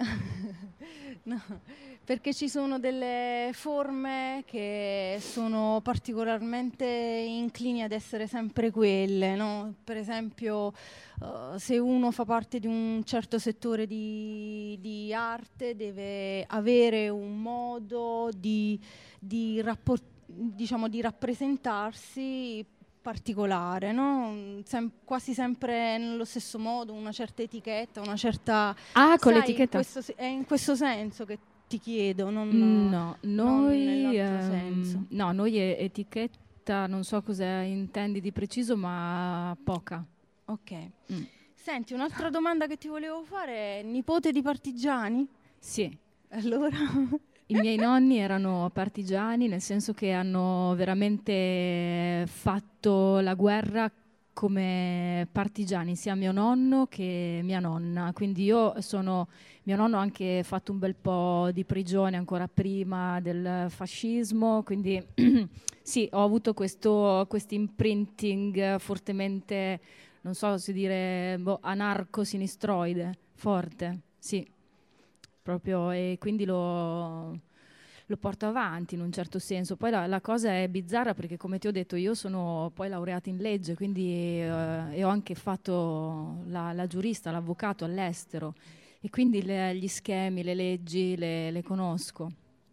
Speaker 11: No, perché ci sono delle forme che sono particolarmente inclini ad essere sempre quelle, no? Per esempio uh, se uno fa parte di un certo settore di, di arte deve avere un modo di, di, rapport- diciamo, di rappresentarsi particolare, no? Sem- quasi sempre nello stesso modo, una certa etichetta, una certa...
Speaker 12: Ah, con
Speaker 11: sai,
Speaker 12: l'etichetta?
Speaker 11: In questo, è in questo senso che ti chiedo, non,
Speaker 12: no, noi,
Speaker 11: non
Speaker 12: ehm,
Speaker 11: senso.
Speaker 12: No, noi etichetta, non so cosa intendi di preciso, ma poca.
Speaker 11: Ok. Mm. Senti, un'altra domanda che ti volevo fare è: nipote di partigiani?
Speaker 12: Sì.
Speaker 11: Allora...
Speaker 12: I miei nonni erano partigiani, nel senso che hanno veramente fatto la guerra come partigiani, sia mio nonno che mia nonna. Quindi io sono, mio nonno ha anche fatto un bel po' di prigione ancora prima del fascismo, quindi sì, ho avuto questo imprinting fortemente, non so se dire, boh, anarco-sinistroide, forte, sì. Proprio, e quindi lo, lo porto avanti in un certo senso. Poi la, la cosa è bizzarra perché, come ti ho detto, io sono poi laureata in legge, quindi eh, e ho anche fatto la, la giurista, l'avvocato all'estero, e quindi le, gli schemi, le leggi le, le conosco.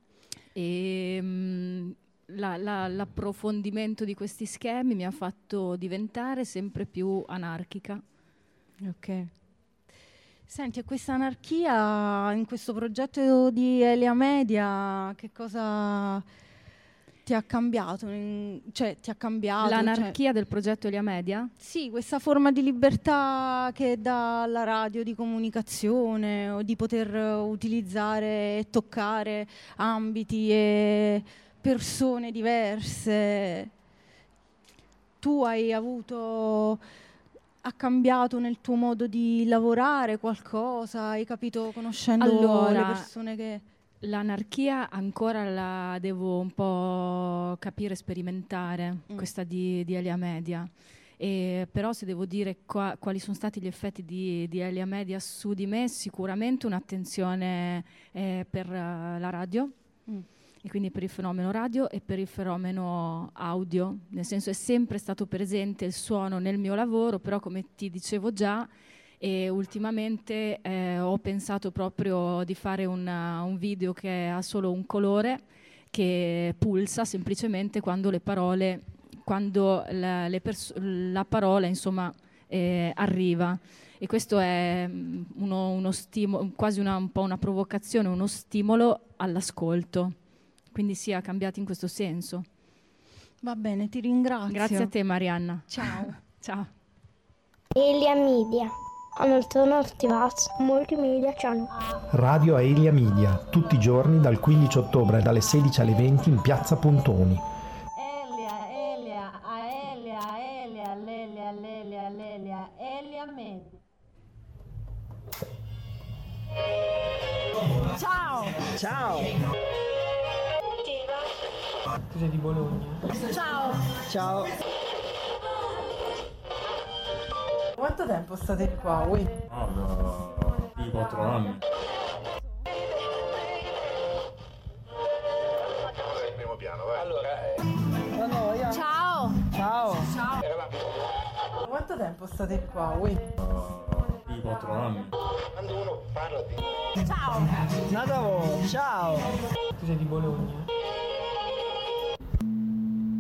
Speaker 12: E mh, la, la, l'approfondimento di questi schemi mi ha fatto diventare sempre più anarchica.
Speaker 11: Ok. Senti, e questa anarchia in questo progetto di Elia Media, che cosa ti ha cambiato? In, cioè, ti ha cambiato?
Speaker 12: L'anarchia
Speaker 11: cioè,
Speaker 12: del progetto Elia Media?
Speaker 11: Sì, questa forma di libertà che dà la radio di comunicazione, o di poter utilizzare e toccare ambiti e persone diverse. Tu hai avuto... Ha cambiato nel tuo modo di lavorare qualcosa? Hai capito conoscendo
Speaker 12: allora,
Speaker 11: le persone che...
Speaker 12: L'anarchia ancora la devo un po' capire, sperimentare, mm. questa di, di Elia Media. E però se devo dire qua, quali sono stati gli effetti di, di Elia Media su di me, sicuramente un'attenzione eh, per uh, la radio. Mm. E quindi per il fenomeno radio e per il fenomeno audio, nel senso è sempre stato presente il suono nel mio lavoro, però come ti dicevo già, e ultimamente eh, ho pensato proprio di fare una, un video che ha solo un colore, che pulsa semplicemente quando le parole, quando la, le pers- la parola insomma eh, arriva. E questo è uno, uno stimolo, quasi una, un po' una provocazione, uno stimolo all'ascolto. Quindi si è cambiato in questo senso.
Speaker 11: Va bene, ti ringrazio.
Speaker 12: Grazie a te, Marianna.
Speaker 11: Ciao.
Speaker 12: Ciao.
Speaker 1: Elia Media. Alternativas Multimedia Channel.
Speaker 2: Radio Aelia Media, tutti i giorni dal quindici ottobre dalle sedici alle venti in piazza Pontoni.
Speaker 3: Elia, Elia, Aelia, Elia, Lelia, Lelia, Lelia, Elia Media.
Speaker 13: Ciao!
Speaker 14: Ciao!
Speaker 6: Tu sei di Bologna?
Speaker 13: Ciao!
Speaker 14: Ciao!
Speaker 6: Quanto tempo state qua, voi?
Speaker 7: Ah, da più di quattro anni.
Speaker 15: Il primo piano, vai. Allora,
Speaker 14: Da noi, eh.
Speaker 13: Ciao!
Speaker 14: Ciao!
Speaker 13: Ciao!
Speaker 6: Quanto tempo state qua, voi?
Speaker 7: Da più di quattro anni.
Speaker 15: Quando uno parla di...
Speaker 13: Ciao!
Speaker 14: Nada, ciao!
Speaker 6: Tu sei di Bologna?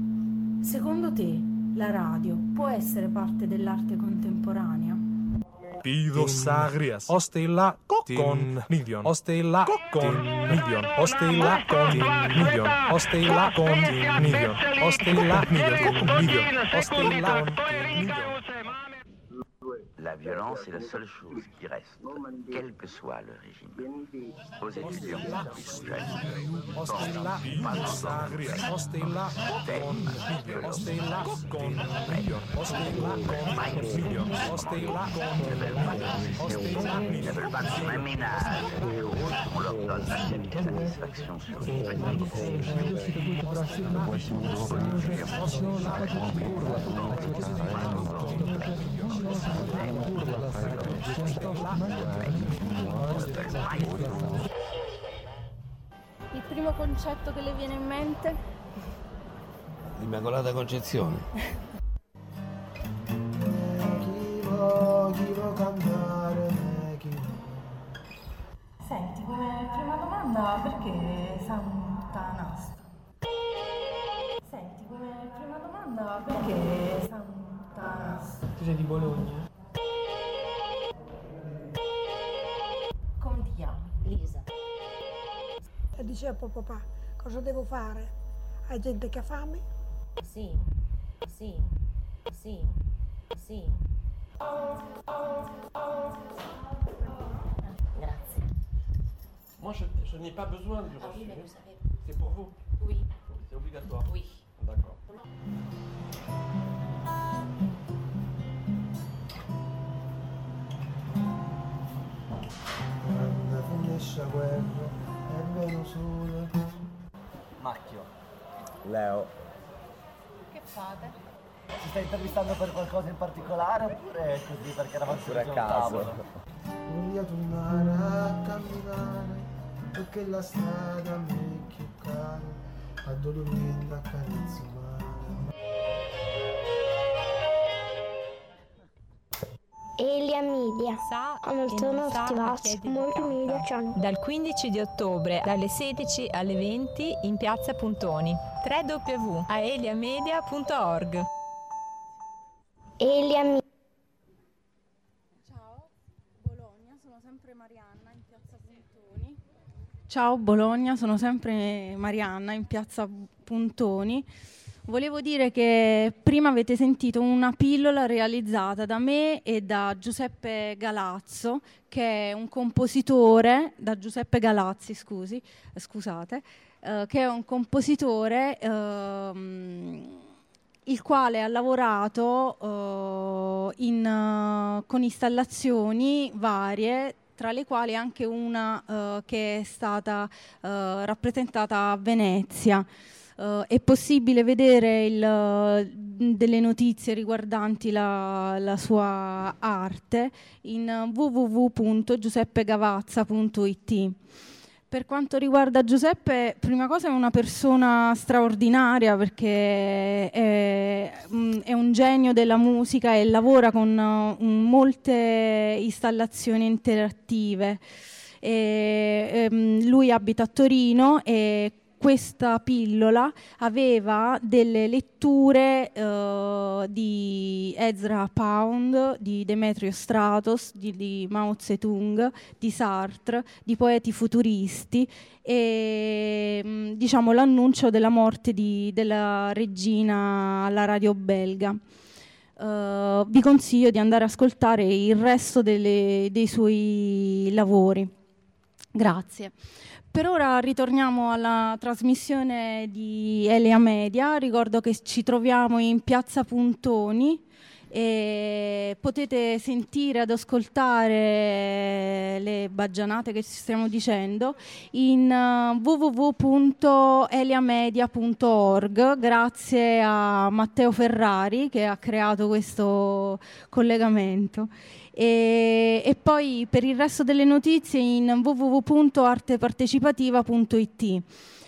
Speaker 11: Secondo te la radio può essere parte dell'arte contemporanea?
Speaker 13: Pidos agrias. Ostela con nidion. Ostela con nidion. Ostela con nidion. Ostela con nidion. Ostela nidion. Ostela con nidion.
Speaker 16: La violence est la seule chose qui reste, quel que soit le régime. Aux étudiants qui sont jeunes,
Speaker 13: Ostela pidos agrias. Ostela con nidion. Ostela con nidion. Ostela con nidion. Ostela con
Speaker 16: Ostela ils ne veulent pas faire un ménage. On leur donne une satisfaction sur
Speaker 11: Il primo concetto che le viene in mente?
Speaker 17: L'Immacolata Concezione.
Speaker 6: Senti, come prima domanda, perché Santa Nastro? Senti, come prima domanda, perché Santa Nastro? Tu sei di Bologna? Come ti chiami? Lisa.
Speaker 18: E diceva papà, cosa devo fare? Hai gente che ha fame?
Speaker 3: Sì, sì, sì, sì. Grazie.
Speaker 17: Moi, je, je n'ai pas besoin du
Speaker 3: Ah oui,
Speaker 17: reçu.
Speaker 3: mais vous savez.
Speaker 17: C'est pour vous.
Speaker 3: Oui.
Speaker 17: C'est obligatoire.
Speaker 3: Oui.
Speaker 17: D'accord.
Speaker 19: Quando finisce la guerra è vero sole.
Speaker 14: Macchio. Leo.
Speaker 11: Che fate?
Speaker 14: Ci stai intervistando per qualcosa in particolare oppure così perché eravamo
Speaker 19: Pure a
Speaker 14: seduti
Speaker 19: caso.
Speaker 14: un tavolo?
Speaker 19: Voglio tornare a camminare perché la strada mi è più cara, addolorita a carezze umane.
Speaker 1: Elia Media. Hanno il
Speaker 8: e
Speaker 1: tono
Speaker 8: non sa
Speaker 1: attivato.
Speaker 8: chi è
Speaker 1: Molti media c'hanno.
Speaker 8: Dal quindici di ottobre dalle sedici alle venti in piazza Puntoni. w w w punto aeliamedia punto org.
Speaker 1: Elia Media.
Speaker 11: Ciao Bologna, sono sempre Marianna in piazza Puntoni. Volevo dire che prima avete sentito una pillola realizzata da me e da Giuseppe Galazzo, che è un compositore, da Giuseppe Galazzi, scusi, scusate, eh, che è un compositore ehm, il quale ha lavorato eh, in, eh, con installazioni varie, tra le quali anche una eh, che è stata eh, rappresentata a Venezia. Uh, è possibile vedere il, uh, delle notizie riguardanti la, la sua arte in uh, w w w punto giuseppe gavazza punto i t. Per quanto riguarda Giuseppe, prima cosa è una persona straordinaria perché è, mh, è un genio della musica e lavora con uh, molte installazioni interattive. E, um, lui abita a Torino e questa pillola aveva delle letture uh, di Ezra Pound, di Demetrio Stratos, di, di Mao Zedong, di Sartre, di poeti futuristi e mh, diciamo l'annuncio della morte di, della regina alla radio belga. Uh, vi consiglio di andare ad ascoltare il resto delle, dei suoi lavori. Grazie. Per ora ritorniamo alla trasmissione di Elia Media. Ricordo che ci troviamo in piazza Puntoni e potete sentire ed ascoltare le baggianate che ci stiamo dicendo in uh, w w w punto eliamedia punto org. Grazie a Matteo Ferrari che ha creato questo collegamento. E, e poi per il resto delle notizie in w w w punto artepartecipativa punto i t.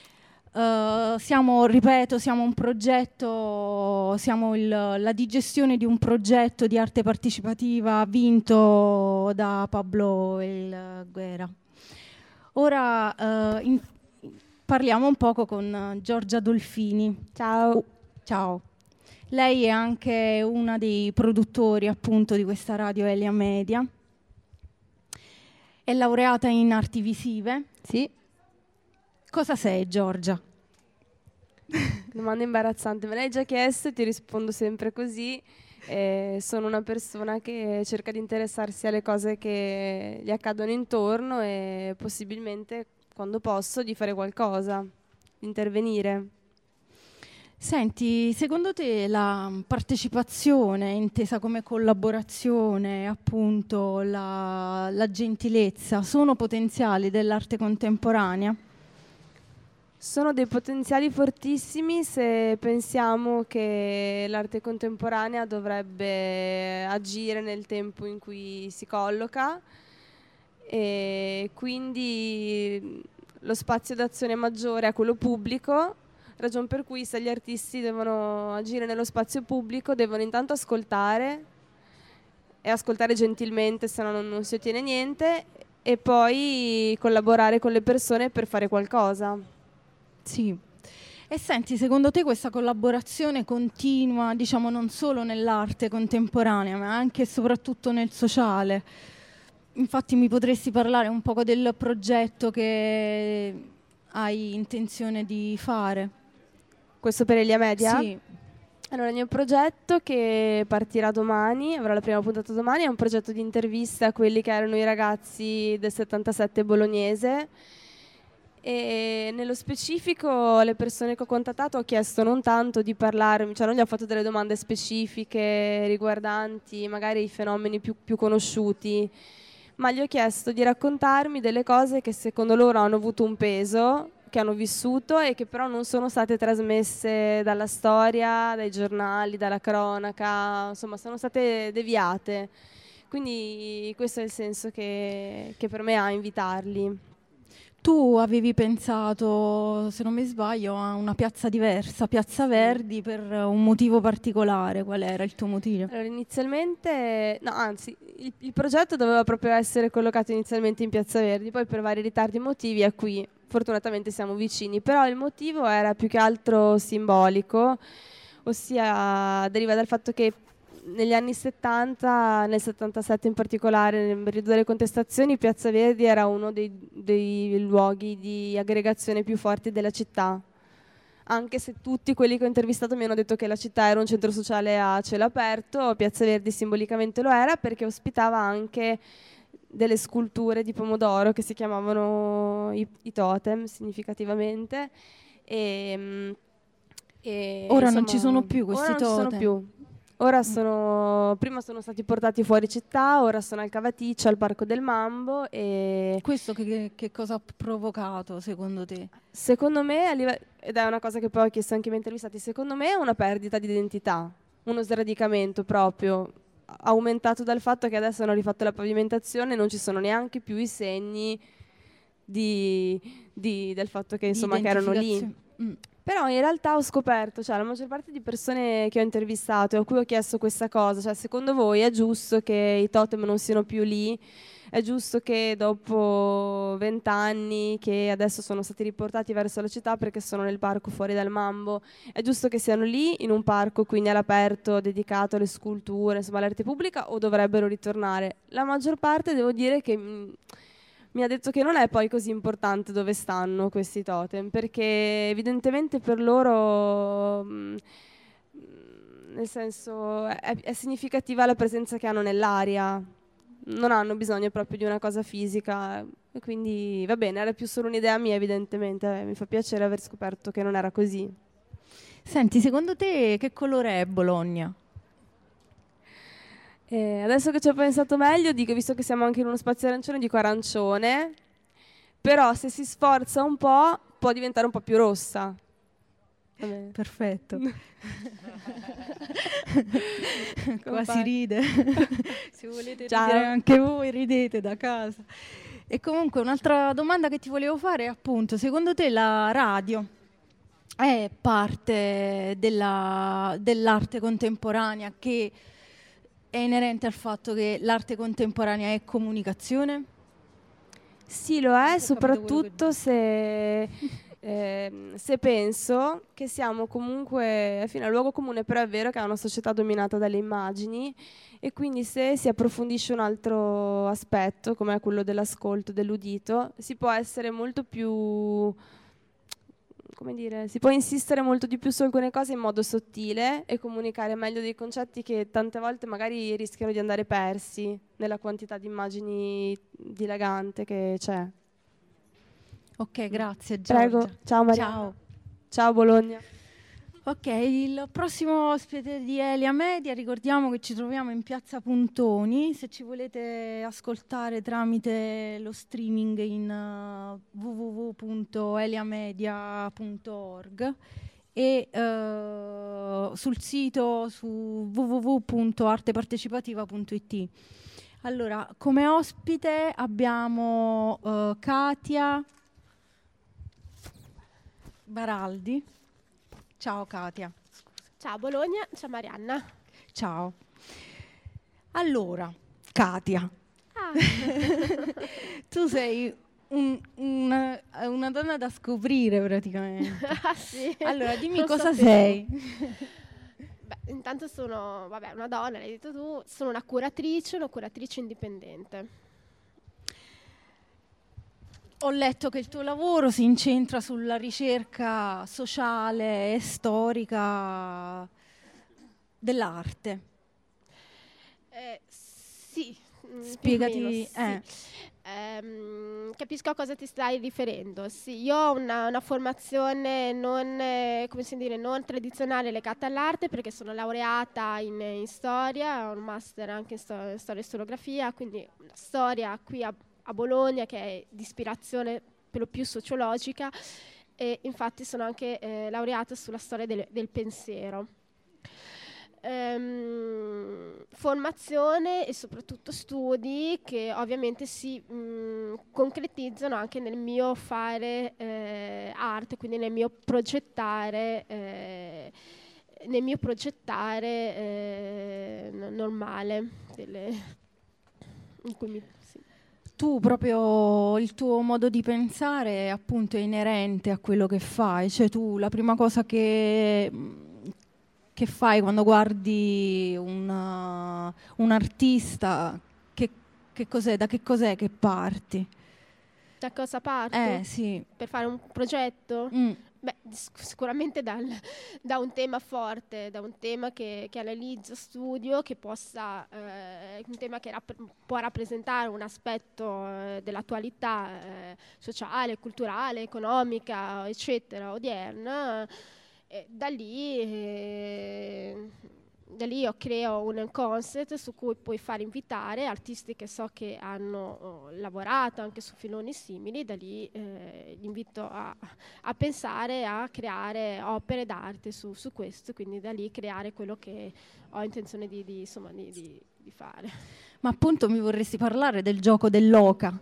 Speaker 11: Uh, siamo, ripeto, siamo un progetto, siamo il, la digestione di un progetto di arte partecipativa vinto da Pablo El Guerra. Ora uh, in, parliamo un poco con Giorgia Dolfini.
Speaker 1: Ciao.
Speaker 11: Oh, ciao. Lei è anche una dei produttori appunto di questa radio Elia Media. È laureata in arti visive.
Speaker 20: Sì.
Speaker 11: Cosa sei, Giorgia?
Speaker 20: Domanda imbarazzante, me l'hai già chiesto e ti rispondo sempre così. Eh, sono una persona che cerca di interessarsi alle cose che gli accadono intorno e possibilmente, quando posso, di fare qualcosa, di intervenire.
Speaker 11: Senti, secondo te la partecipazione, intesa come collaborazione, appunto la, la gentilezza, sono potenziali dell'arte contemporanea?
Speaker 20: Sono dei potenziali fortissimi se pensiamo che l'arte contemporanea dovrebbe agire nel tempo in cui si colloca e quindi lo spazio d'azione maggiore è quello pubblico, ragion per cui se gli artisti devono agire nello spazio pubblico devono intanto ascoltare e ascoltare gentilmente, se no non, non si ottiene niente, e poi collaborare con le persone per fare qualcosa.
Speaker 11: Sì. E senti, secondo te questa collaborazione continua, diciamo, non solo nell'arte contemporanea, ma anche e soprattutto nel sociale? Infatti mi potresti parlare un poco del progetto che hai intenzione di fare?
Speaker 20: Questo per Elia Media?
Speaker 11: Sì.
Speaker 20: Allora, il mio progetto, che partirà domani, avrà la prima puntata domani, è un progetto di interviste a quelli che erano i ragazzi del settantasette bolognese. E nello specifico le persone che ho contattato ho chiesto non tanto di parlarmi, cioè non gli ho fatto delle domande specifiche riguardanti magari i fenomeni più, più conosciuti, ma gli ho chiesto di raccontarmi delle cose che secondo loro hanno avuto un peso, che hanno vissuto e che però non sono state trasmesse dalla storia, dai giornali, dalla cronaca, insomma sono state deviate. Quindi questo è il senso che, che per me ha invitarli.
Speaker 11: Tu avevi pensato, se non mi sbaglio, a una piazza diversa, Piazza Verdi, per un motivo particolare. Qual era il tuo motivo?
Speaker 20: Allora, inizialmente, no, anzi, il, il progetto doveva proprio essere collocato inizialmente in Piazza Verdi, poi per vari ritardi motivi è qui. Fortunatamente siamo vicini, però il motivo era più che altro simbolico, ossia deriva dal fatto che negli anni settanta, nel settantasette in particolare, nel periodo delle contestazioni, Piazza Verdi era uno dei, dei luoghi di aggregazione più forti della città, anche se tutti quelli che ho intervistato mi hanno detto che la città era un centro sociale a cielo aperto. Piazza Verdi simbolicamente lo era perché ospitava anche delle sculture di pomodoro che si chiamavano i, i totem significativamente e, e
Speaker 11: ora
Speaker 20: insomma,
Speaker 11: non ci sono più questi
Speaker 20: ora non
Speaker 11: totem.
Speaker 20: ci sono più. Ora sono, prima sono stati portati fuori città, ora sono al Cavaticcio, al Parco del Mambo. E
Speaker 11: questo che, che cosa ha provocato secondo te?
Speaker 20: Secondo me, a live- ed è una cosa che poi ho chiesto anche ai miei intervistati, secondo me è una perdita di identità, uno sradicamento proprio, aumentato dal fatto che adesso hanno rifatto la pavimentazione e non ci sono neanche più i segni di, di, del fatto che, insomma, che erano lì. Mm. Però in realtà ho scoperto, cioè la maggior parte di persone che ho intervistato e a cui ho chiesto questa cosa, cioè secondo voi è giusto che i totem non siano più lì? È giusto che dopo vent'anni che adesso sono stati riportati verso la città perché sono nel parco fuori dal Mambo, è giusto che siano lì in un parco quindi all'aperto dedicato alle sculture, insomma all'arte pubblica, o dovrebbero ritornare? La maggior parte devo dire che mh, mi ha detto che non è poi così importante dove stanno questi totem, perché evidentemente per loro, mh, nel senso, è, è significativa la presenza che hanno nell'aria, non hanno bisogno proprio di una cosa fisica, e quindi va bene, era più solo un'idea mia evidentemente, eh, mi fa piacere aver scoperto che non era così.
Speaker 11: Senti, secondo te che colore è Bologna?
Speaker 20: Eh, adesso che ci ho pensato meglio, dico, visto che siamo anche in uno spazio arancione, dico arancione, però se si sforza un po' può diventare un po' più rossa. Vabbè.
Speaker 11: Perfetto. Qua si ride. Se volete ridere anche voi, ridete da casa. E comunque un'altra domanda che ti volevo fare è appunto, secondo te la radio è parte della, dell'arte contemporanea che è inerente al fatto che l'arte contemporanea è comunicazione?
Speaker 20: Sì, lo è, soprattutto se Eh, se penso che siamo comunque alla fine al luogo comune, però è vero che è una società dominata dalle immagini, e quindi se si approfondisce un altro aspetto come quello dell'ascolto, dell'udito, si può essere molto più, come dire, si può insistere molto di più su alcune cose in modo sottile e comunicare meglio dei concetti che tante volte magari rischiano di andare persi nella quantità di immagini dilagante che c'è.
Speaker 11: Ok, grazie Giorgia.
Speaker 20: Prego, ciao Maria.
Speaker 11: Ciao.
Speaker 20: Ciao Bologna.
Speaker 11: Ok, il prossimo ospite di Elia Media, ricordiamo che ci troviamo in Piazza Puntoni, se ci volete ascoltare tramite lo streaming in uh, w w w punto eliamedia punto org e uh, sul sito su w w w punto artepartecipativa punto i t. Allora, come ospite abbiamo uh, Katia Baraldi. Ciao Katia.
Speaker 21: Ciao Bologna, ciao Marianna.
Speaker 11: Ciao. Allora, Katia,
Speaker 21: Ah.
Speaker 11: tu sei un- una, una donna da scoprire praticamente.
Speaker 21: Ah, sì?
Speaker 11: Allora, dimmi
Speaker 21: Non
Speaker 11: cosa
Speaker 21: sapevo.
Speaker 11: sei.
Speaker 21: Beh, intanto sono, vabbè, una donna, l'hai detto tu, sono una curatrice, una curatrice indipendente.
Speaker 11: Ho letto che il tuo lavoro si incentra sulla ricerca sociale e storica dell'arte.
Speaker 21: Eh, sì. mm, più o
Speaker 11: Spiegati,
Speaker 21: meno, sì.
Speaker 11: eh.
Speaker 21: Ehm, capisco a cosa ti stai riferendo. Sì, io ho una, una formazione non, eh, come si dire, non tradizionale legata all'arte, perché sono laureata in, in storia, ho un master anche in, sto- in storia e storiografia, quindi una storia qui a, a Bologna che è di ispirazione per lo più sociologica, e infatti sono anche eh, laureata sulla storia del, del pensiero. Ehm, formazione e soprattutto studi che ovviamente si mh, concretizzano anche nel mio fare eh, arte, quindi nel mio progettare eh, nel mio progettare eh, n- normale delle, in cui mi, sì.
Speaker 11: Tu proprio il tuo modo di pensare appunto è inerente a quello che fai, cioè tu la prima cosa che, che fai quando guardi una- un artista, che, che cos'è, da che cos'è che parti?
Speaker 21: Da cosa parto?
Speaker 11: Eh sì.
Speaker 21: Per fare un progetto?
Speaker 11: Mm.
Speaker 21: Beh, sic- sicuramente dal- da un tema forte, da un tema che, che analizzo, studio, che possa, eh, un tema che rapp- può rappresentare un aspetto eh, dell'attualità eh, sociale, culturale, economica, eccetera, odierna. E da lì, eh, da lì io creo un concept su cui puoi far invitare artisti che so che hanno oh, lavorato anche su filoni simili, da lì eh, li invito a, a pensare, a creare opere d'arte su, su questo, quindi da lì creare quello che ho intenzione di, di, insomma, di, di, di fare.
Speaker 11: Ma appunto mi vorresti parlare del gioco dell'oca.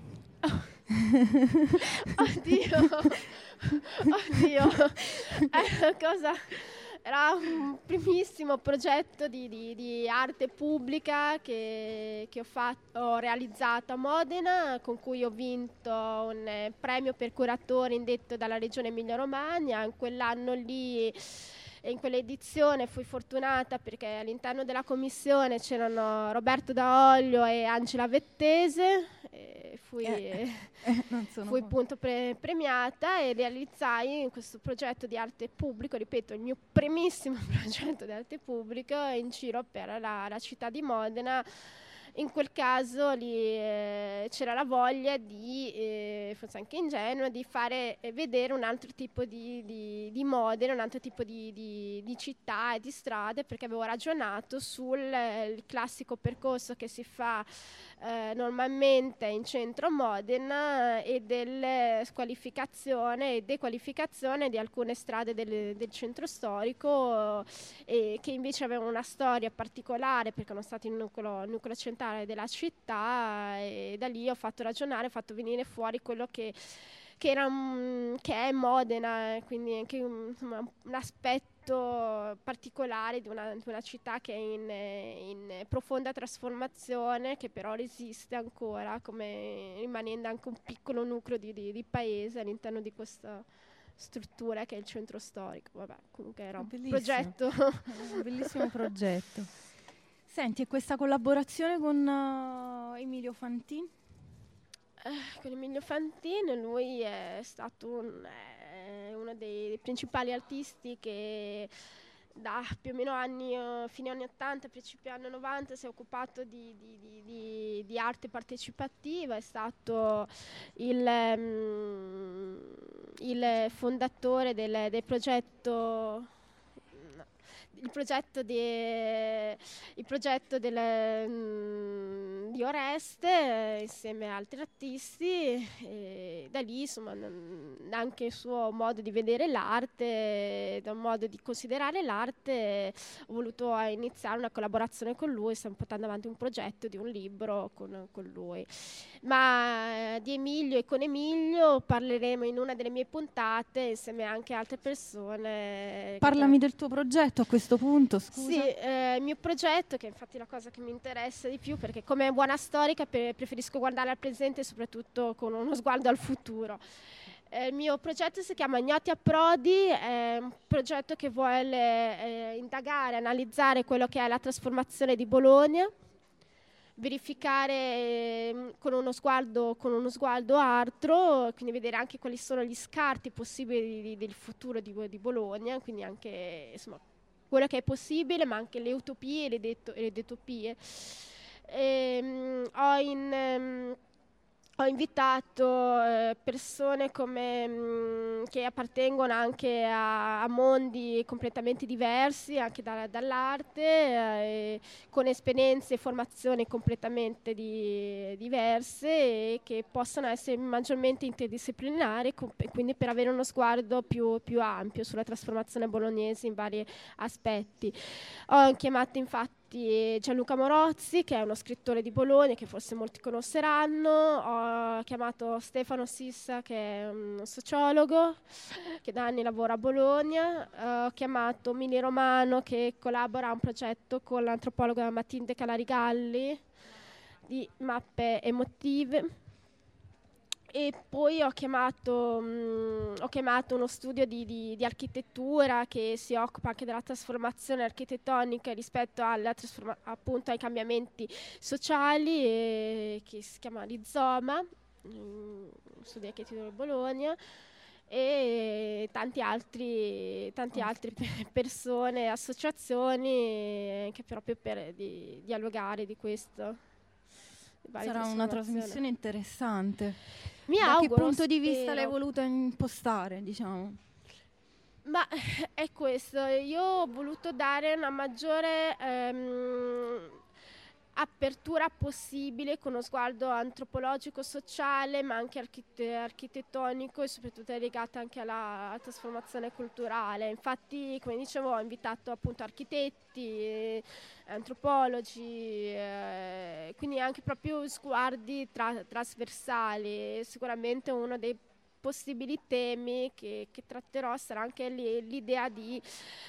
Speaker 21: Oddio, oddio, è una cosa, era un primissimo progetto di, di- di arte pubblica che, che ho, fatto, ho realizzato a Modena, con cui ho vinto un eh, premio per curatore indetto dalla Regione Emilia-Romagna. In quell'anno lì, e in quell'edizione fui fortunata perché all'interno della commissione c'erano Roberto D'Aolio e Angela Vettese, e fui,
Speaker 11: Eh, eh, non sono
Speaker 21: fui
Speaker 11: po-
Speaker 21: appunto pre- premiata e realizzai questo progetto di arte pubblico, ripeto, il mio primissimo progetto di arte pubblico in giro per la, la città di Modena. In quel caso lì eh, c'era la voglia di, eh, forse anche ingenua, di fare eh, vedere un altro tipo di, di, di Modena, un altro tipo di, di, di città e di strade, perché avevo ragionato sul eh, il classico percorso che si fa eh, normalmente in centro a Modena e della squalificazione e dequalificazione di alcune strade del, del centro storico, eh, che invece avevano una storia particolare perché erano stati il nucleo, il nucleo centrale della città, e da lì ho fatto ragionare, ho fatto venire fuori quello che, che, era, mm, che è Modena, eh, quindi anche un, insomma, un aspetto molto particolare di una, di una città che è in, in profonda trasformazione, che però resiste ancora, come rimanendo anche un piccolo nucleo di, di, di paese all'interno di questa struttura che è il centro storico. Vabbè, comunque era un
Speaker 11: Bellissimo.
Speaker 21: progetto.
Speaker 11: Un bellissimo progetto. Senti, e questa collaborazione con uh, Emilio Fantin?
Speaker 21: Eh, con Emilio Fantin, lui è stato un, è uno dei principali artisti che da più o meno anni, uh, fine anni ottanta, principi anni novanta si è occupato di, di, di, di, di arte partecipativa, è stato il, um, il fondatore del, del progetto il progetto, di, il progetto del, mm, di Oreste eh, insieme a altri artisti, e da lì insomma n- anche il suo modo di vedere l'arte, da un modo di considerare l'arte, eh, ho voluto eh, iniziare una collaborazione con lui, stiamo portando avanti un progetto di un libro con, con lui. Ma eh, di Emilio e con Emilio parleremo in una delle mie puntate insieme anche a altre persone.
Speaker 11: Parlami del tuo progetto a questo punto, scusa.
Speaker 21: Sì, eh, il mio progetto, che è infatti la cosa che mi interessa di più, perché come buona storica pre- preferisco guardare al presente e soprattutto con uno sguardo al futuro. Eh, il mio progetto si chiama Ignoti Approdi, è un progetto che vuole eh, indagare, analizzare quello che è la trasformazione di Bologna, verificare eh, con uno sguardo con uno sguardo altro, quindi vedere anche quali sono gli scarti possibili di, del futuro di, di Bologna, quindi anche insomma quello che è possibile, ma anche le utopie e le, detto, e le detopie. E, ho, in, um, ho invitato eh, persone come, mh, che appartengono anche a, a mondi completamente diversi, anche da, dall'arte, eh, con esperienze e formazioni completamente di, diverse e che possono essere maggiormente interdisciplinari, com- quindi per avere uno sguardo più, più ampio sulla trasformazione bolognese in vari aspetti. Ho chiamato infatti Gianluca Morozzi, che è uno scrittore di Bologna che forse molti conosceranno. Ho chiamato Stefano Sissa, che è un sociologo che da anni lavora a Bologna. Uh, ho chiamato Mili Romano, che collabora a un progetto con l'antropologa Matilde Calarigalli di mappe emotive. E poi ho chiamato, mh, ho chiamato uno studio di, di, di architettura che si occupa anche della trasformazione architettonica rispetto alla trasforma- appunto ai cambiamenti sociali, e, che si chiama Rizoma, mh, studio di architettura di Bologna, e tanti altri, tanti altri pe- persone, associazioni, anche proprio per di, dialogare di questo.
Speaker 11: Sarà una trasmissione interessante.
Speaker 21: Mi
Speaker 11: da
Speaker 21: auguro,
Speaker 11: che punto di
Speaker 21: spero.
Speaker 11: vista l'hai voluta impostare, diciamo?
Speaker 21: Ma è questo, io ho voluto dare una maggiore ehm, apertura possibile, con uno sguardo antropologico, sociale, ma anche archite- architettonico e soprattutto legato anche alla trasformazione culturale. Infatti, come dicevo, ho invitato appunto architetti, eh, antropologi, eh, quindi anche proprio sguardi tra- trasversali. Sicuramente uno dei possibili temi che, che tratterò sarà anche li- l'idea di,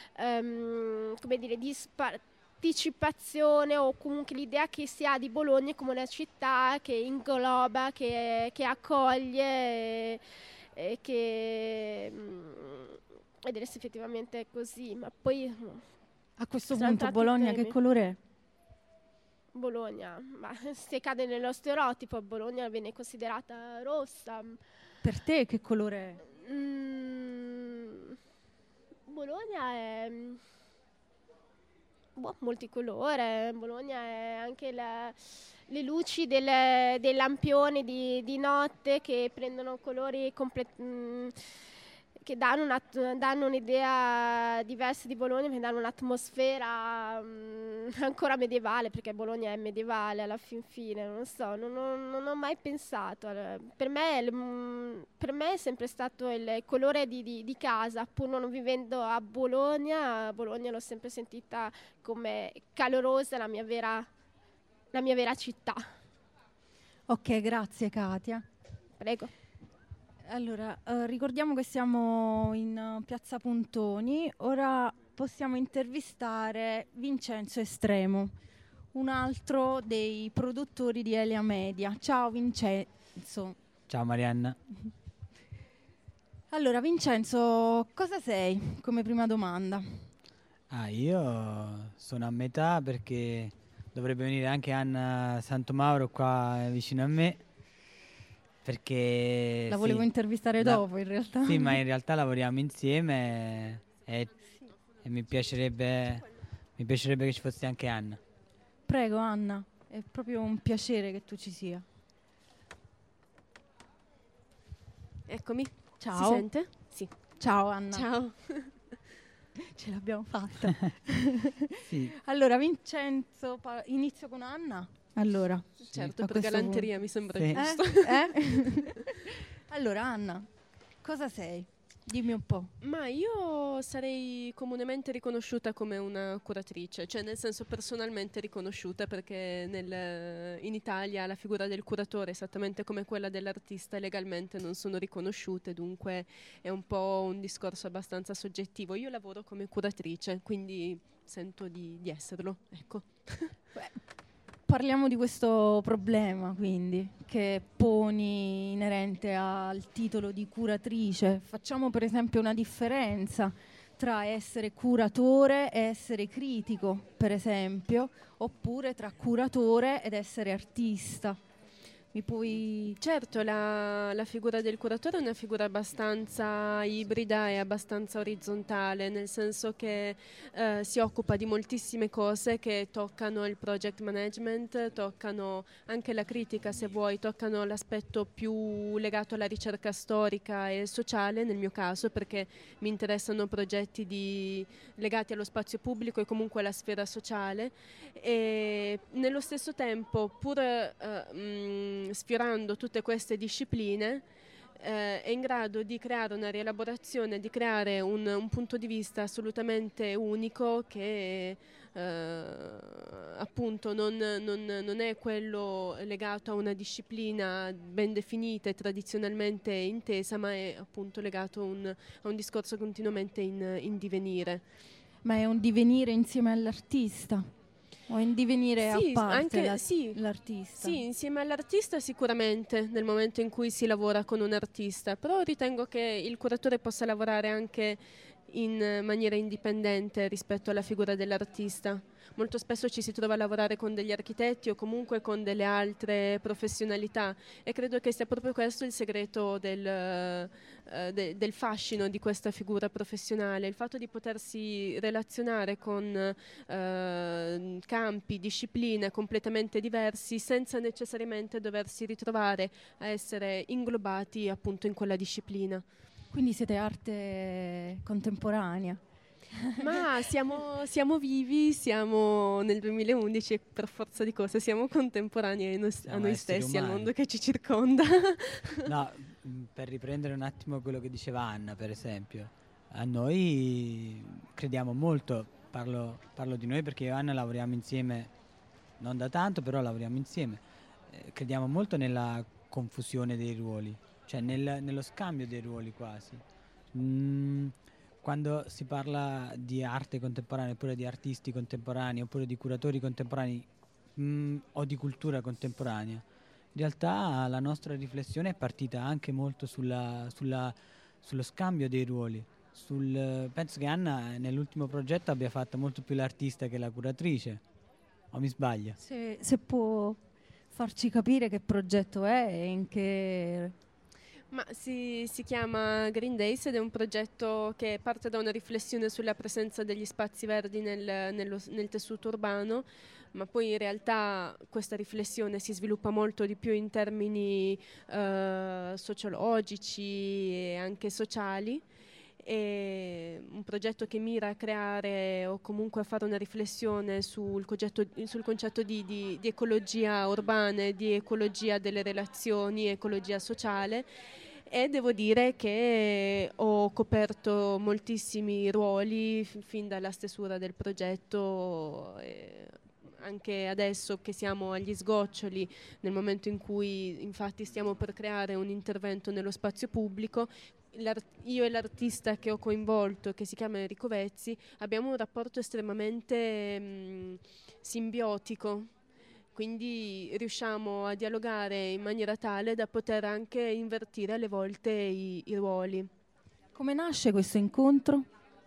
Speaker 21: um, come dire, di spar- partecipazione, o comunque l'idea che si ha di Bologna come una città che ingloba, che, che accoglie e, e che mh, vedere se effettivamente è così. Ma poi
Speaker 11: a questo punto Bologna che colore è?
Speaker 21: Bologna, ma se cade nello stereotipo, Bologna viene considerata rossa.
Speaker 11: Per te che colore è?
Speaker 21: Mm, Bologna è boh, multicolore. Bologna è anche la, le luci del, dei lampioni di, di notte che prendono colori completi, mm, che danno, una, danno un'idea diversa di Bologna, che danno un'atmosfera um, ancora medievale, perché Bologna è medievale alla fin fine, non so, non ho, non ho mai pensato. Per me, per me è sempre stato il colore di, di, di casa, pur non vivendo a Bologna. A Bologna l'ho sempre sentita come calorosa, la mia vera, la mia vera città.
Speaker 11: Ok, grazie Katia.
Speaker 21: Prego.
Speaker 11: Allora, eh, ricordiamo che siamo in uh, Piazza Pontoni, ora possiamo intervistare Vincenzo Estremo, un altro dei produttori di Elia Media. Ciao Vincenzo.
Speaker 4: Ciao Marianna.
Speaker 11: Allora Vincenzo, cosa sei come prima domanda?
Speaker 4: Ah, io sono a metà perché dovrebbe venire anche Anna Santomauro qua vicino a me, perché
Speaker 11: La volevo
Speaker 4: sì,
Speaker 11: intervistare
Speaker 4: la-
Speaker 11: dopo in realtà.
Speaker 4: Sì, ma in realtà lavoriamo insieme e, e mi piacerebbe mi piacerebbe che ci fosse anche Anna.
Speaker 11: Prego Anna, è proprio un piacere che tu ci sia.
Speaker 22: Eccomi.
Speaker 11: Ciao.
Speaker 22: Si sente? Sì.
Speaker 11: Ciao Anna.
Speaker 22: Ciao.
Speaker 11: Ce l'abbiamo fatta.
Speaker 4: Sì.
Speaker 11: Allora Vincenzo, pa- inizio con Anna. Allora,
Speaker 22: Certo,
Speaker 11: a
Speaker 22: per
Speaker 11: questo
Speaker 22: galanteria
Speaker 11: punto.
Speaker 22: mi sembra
Speaker 11: Sì.
Speaker 22: giusto.
Speaker 11: Eh? Eh? Allora Anna, cosa sei? Dimmi un po'.
Speaker 22: Ma io sarei comunemente riconosciuta come una curatrice, cioè nel senso personalmente riconosciuta, perché nel- in Italia la figura del curatore, esattamente come quella dell'artista, legalmente non sono riconosciute, dunque è un po' un discorso abbastanza soggettivo. Io lavoro come curatrice, quindi sento di, di esserlo, ecco.
Speaker 11: Parliamo di questo problema, quindi, che poni inerente al titolo di curatrice. Facciamo per esempio una differenza tra essere curatore e essere critico, per esempio, oppure tra curatore ed essere artista. Mi puoi...
Speaker 22: Certo, la, la figura del curatore è una figura abbastanza ibrida e abbastanza orizzontale, nel senso che eh, si occupa di moltissime cose che toccano il project management, toccano anche la critica se vuoi, toccano l'aspetto più legato alla ricerca storica e sociale nel mio caso, perché mi interessano progetti di, legati allo spazio pubblico e comunque alla sfera sociale, e nello stesso tempo, pur eh, mh, sfiorando tutte queste discipline, eh, è in grado di creare una rielaborazione, di creare un, un punto di vista assolutamente unico che eh, appunto non, non, non è quello legato a una disciplina ben definita e tradizionalmente intesa, ma è appunto legato a un, a un discorso continuamente in, in divenire.
Speaker 11: Ma è un divenire insieme all'artista? O in divenire
Speaker 22: Sì,
Speaker 11: a parte
Speaker 22: anche-
Speaker 11: la-
Speaker 22: sì.
Speaker 11: l'artista?
Speaker 22: Sì, insieme all'artista sicuramente, nel momento in cui si lavora con un artista, però ritengo che il curatore possa lavorare anche in eh, maniera indipendente rispetto alla figura dell'artista. Molto spesso ci si trova a lavorare con degli architetti o comunque con delle altre professionalità, e credo che sia proprio questo il segreto del, eh, de- del fascino di questa figura professionale, il fatto di potersi relazionare con eh, campi, discipline completamente diversi senza necessariamente doversi ritrovare a essere inglobati appunto in quella disciplina.
Speaker 11: Quindi siete arte contemporanea?
Speaker 22: Ma siamo, siamo vivi, siamo nel duemilaundici e per forza di cose siamo contemporanei a noi, a
Speaker 4: Siamo
Speaker 22: noi
Speaker 4: esseri
Speaker 22: stessi, al
Speaker 4: umani.
Speaker 22: mondo che ci circonda.
Speaker 4: No, mh, per riprendere un attimo quello che diceva Anna, per esempio, a noi crediamo molto, parlo, parlo di noi perché io e Anna lavoriamo insieme, non da tanto, però lavoriamo insieme, eh, crediamo molto nella confusione dei ruoli, cioè nel- nello scambio dei ruoli quasi. Mm, quando si parla di arte contemporanea, oppure di artisti contemporanei, oppure di curatori contemporanei, mm, o di cultura contemporanea, in realtà la nostra riflessione è partita anche molto sulla- sulla- sullo scambio dei ruoli. Sul, penso che Anna nell'ultimo progetto abbia fatto molto più l'artista che la curatrice, o mi sbaglio?
Speaker 11: Se, se può farci capire che progetto è e in che...
Speaker 22: Ma si, si chiama Green Days ed è un progetto che parte da una riflessione sulla presenza degli spazi verdi nel, nello- nel tessuto urbano, ma poi in realtà questa riflessione si sviluppa molto di più in termini eh, sociologici e anche sociali. È un progetto che mira a creare o comunque a fare una riflessione sul concetto, sul concetto di, di- di ecologia urbana e di ecologia delle relazioni, ecologia sociale, e devo dire che ho coperto moltissimi ruoli f- fin dalla stesura del progetto, eh, anche adesso che siamo agli sgoccioli, nel momento in cui infatti stiamo per creare un intervento nello spazio pubblico, io e l'artista che ho coinvolto, che si chiama Enrico Vezzi, abbiamo un rapporto estremamente mh, simbiotico, quindi riusciamo a dialogare in maniera tale da poter anche invertire alle volte i, i ruoli.
Speaker 11: Come nasce questo incontro?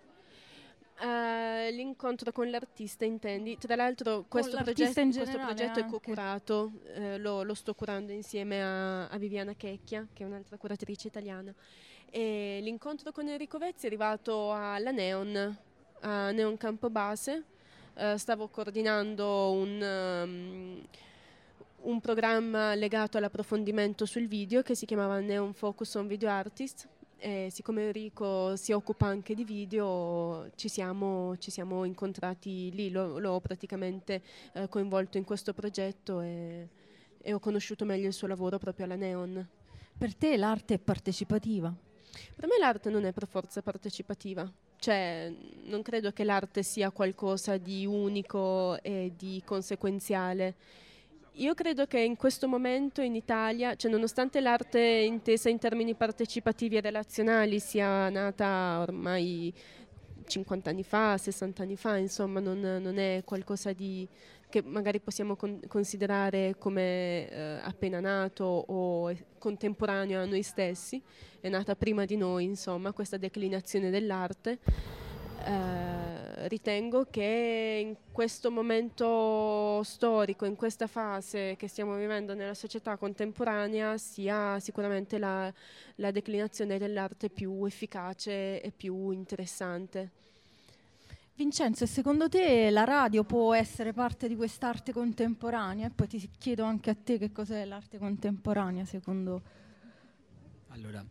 Speaker 22: Uh, l'incontro con l'artista, intendi? Tra l'altro questo
Speaker 11: l'artista
Speaker 22: progetto,
Speaker 11: in
Speaker 22: questo
Speaker 11: generale
Speaker 22: progetto è
Speaker 11: anche.
Speaker 22: co-curato, eh, lo, lo sto curando insieme a, a Viviana Checchia, che è un'altra curatrice italiana. E l'incontro con Enrico Vezzi è arrivato alla Neon, a Neon Campobase. Uh, stavo coordinando un, um, un programma legato all'approfondimento sul video che si chiamava Neon Focus on Video Artists. E siccome Enrico si occupa anche di video, ci siamo, ci siamo incontrati lì, l'ho, l'ho praticamente eh, coinvolto in questo progetto e, e ho conosciuto meglio il suo lavoro proprio alla Neon.
Speaker 11: Per te l'arte è partecipativa?
Speaker 22: Per me l'arte non è per forza partecipativa, cioè non credo che l'arte sia qualcosa di unico e di conseguenziale. Io credo che in questo momento in Italia, cioè nonostante l'arte intesa in termini partecipativi e relazionali sia nata ormai cinquanta anni fa, sessanta anni fa, insomma non, non è qualcosa di, che magari possiamo con, considerare come eh, appena nato o contemporaneo a noi stessi, è nata prima di noi, insomma, questa declinazione dell'arte. Eh, ritengo che in questo momento storico, in questa fase che stiamo vivendo nella società contemporanea, sia sicuramente la, la declinazione dell'arte più efficace e più interessante.
Speaker 11: Vincenzo, e secondo te la radio può essere parte di quest'arte contemporanea? E poi ti chiedo anche a te che cos'è l'arte contemporanea secondo.
Speaker 4: Allora,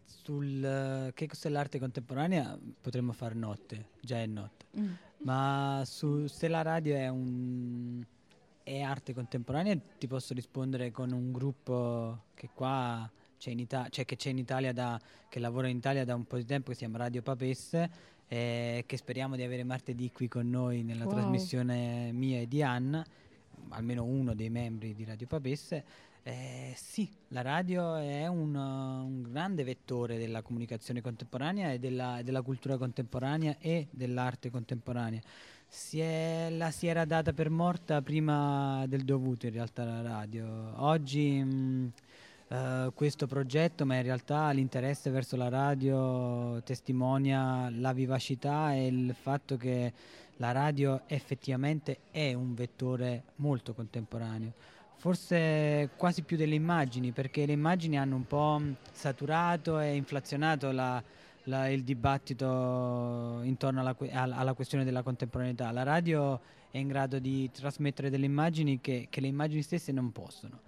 Speaker 4: sul che cos'è l'arte contemporanea potremmo far notte, già è notte, mm. ma su se la radio è, un, è arte contemporanea ti posso rispondere con un gruppo che qua c'è in Italia, cioè che c'è in Italia da, che lavora in Italia da un po' di tempo, che si chiama Radio Papesse, eh, che speriamo di avere martedì qui con noi nella
Speaker 11: wow.
Speaker 4: trasmissione mia e di Anna, almeno uno dei membri di Radio Papesse. Eh, sì, la radio è un, uh, un grande vettore della comunicazione contemporanea e della, della cultura contemporanea e dell'arte contemporanea. Si è, la si era data per morta prima del dovuto in realtà la radio. Oggi mh, uh, questo progetto, ma in realtà l'interesse verso la radio testimonia la vivacità e il fatto che la radio effettivamente è un vettore molto contemporaneo. Forse quasi più delle immagini, perché le immagini hanno un po' saturato e inflazionato la, la, il dibattito intorno alla, alla questione della contemporaneità. La radio è in grado di trasmettere delle immagini che, che le immagini stesse non possono.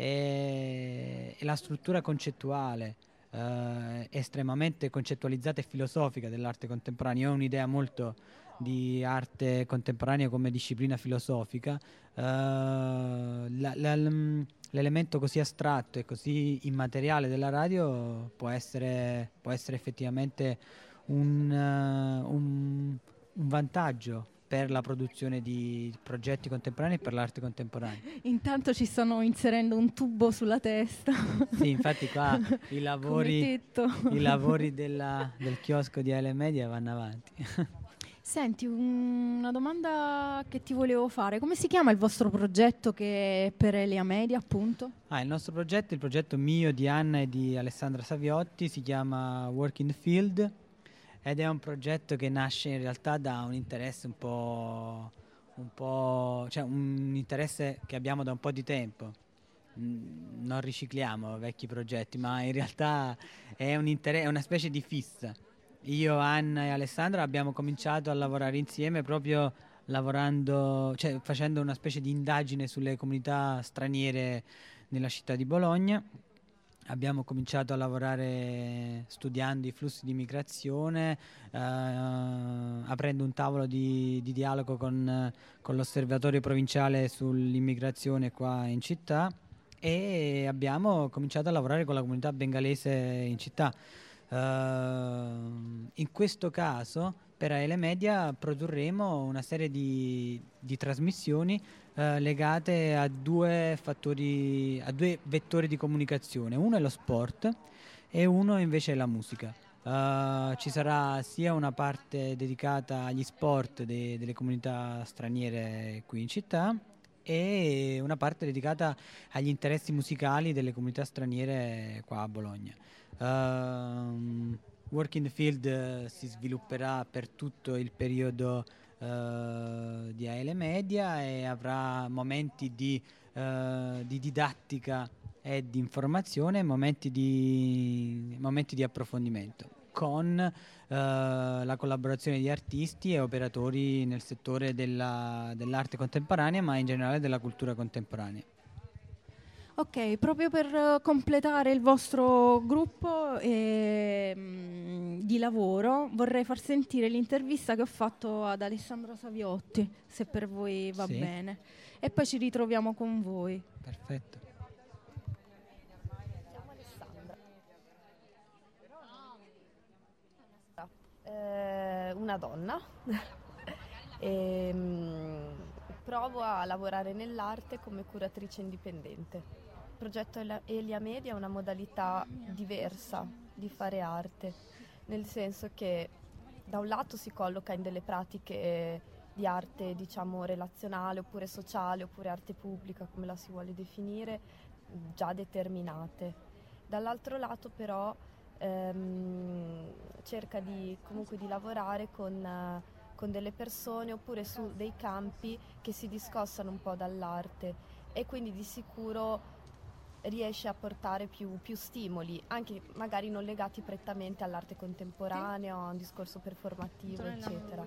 Speaker 4: E, e la struttura concettuale, eh, estremamente concettualizzata e filosofica dell'arte contemporanea, io ho un'idea molto di arte contemporanea come disciplina filosofica. Uh, la, la, l'elemento così astratto e così immateriale della radio può essere, può essere effettivamente un, uh, un, un vantaggio per la produzione di progetti contemporanei e per l'arte contemporanea.
Speaker 11: Intanto ci stanno inserendo un tubo sulla testa.
Speaker 4: Sì, infatti qua i lavori, i lavori della, del chiosco di A L Media vanno avanti.
Speaker 11: Senti, una domanda che ti volevo fare. Come si chiama il vostro progetto che è per Elia Media, appunto?
Speaker 4: Ah, il nostro progetto, il progetto mio, di Anna e di Alessandra Saviotti, si chiama Work in the Field ed è un progetto che nasce in realtà da un interesse un po', un po', cioè un interesse che abbiamo da un po' di tempo. Non ricicliamo vecchi progetti, ma in realtà è, un interesse, è una specie di fissa. Io, Anna e Alessandra abbiamo cominciato a lavorare insieme proprio lavorando, cioè facendo una specie di indagine sulle comunità straniere nella città di Bologna. Abbiamo cominciato a lavorare studiando i flussi di migrazione, eh, aprendo un tavolo di, di dialogo con, con l'osservatorio provinciale sull'immigrazione qua in città e abbiamo cominciato a lavorare con la comunità bengalese in città. Uh, in questo caso per A L Media produrremo una serie di, di trasmissioni uh, legate a due fattori, a due vettori di comunicazione. Uno è lo sport e uno invece è la musica. Uh, ci sarà sia una parte dedicata agli sport de- delle comunità straniere qui in città e una parte dedicata agli interessi musicali delle comunità straniere qua a Bologna. Uh, Work in the Field uh, si svilupperà per tutto il periodo uh, di A L Media e avrà momenti di, uh, di didattica e di informazione, momenti di, momenti di approfondimento con uh, la collaborazione di artisti e operatori nel settore della, dell'arte contemporanea, ma in generale della cultura contemporanea.
Speaker 11: Ok, proprio per completare il vostro gruppo eh, mh, di lavoro vorrei far sentire l'intervista che ho fatto ad Alessandro Saviotti, se per voi va
Speaker 4: Sì.
Speaker 11: bene, e poi ci ritroviamo con voi.
Speaker 4: Perfetto.
Speaker 9: Eh, una donna e mh, provo a lavorare nell'arte come curatrice indipendente. Il progetto Elia Media è una modalità diversa di fare arte, nel senso che da un lato si colloca in delle pratiche di arte, diciamo, relazionale oppure sociale oppure arte pubblica, come la si vuole definire, già determinate. Dall'altro lato però ehm, cerca di, comunque di lavorare con, eh, con delle persone oppure su dei campi che si discostano un po' dall'arte e quindi di sicuro riesce a portare più, più stimoli, anche magari non legati prettamente all'arte contemporanea o a un discorso performativo, eccetera.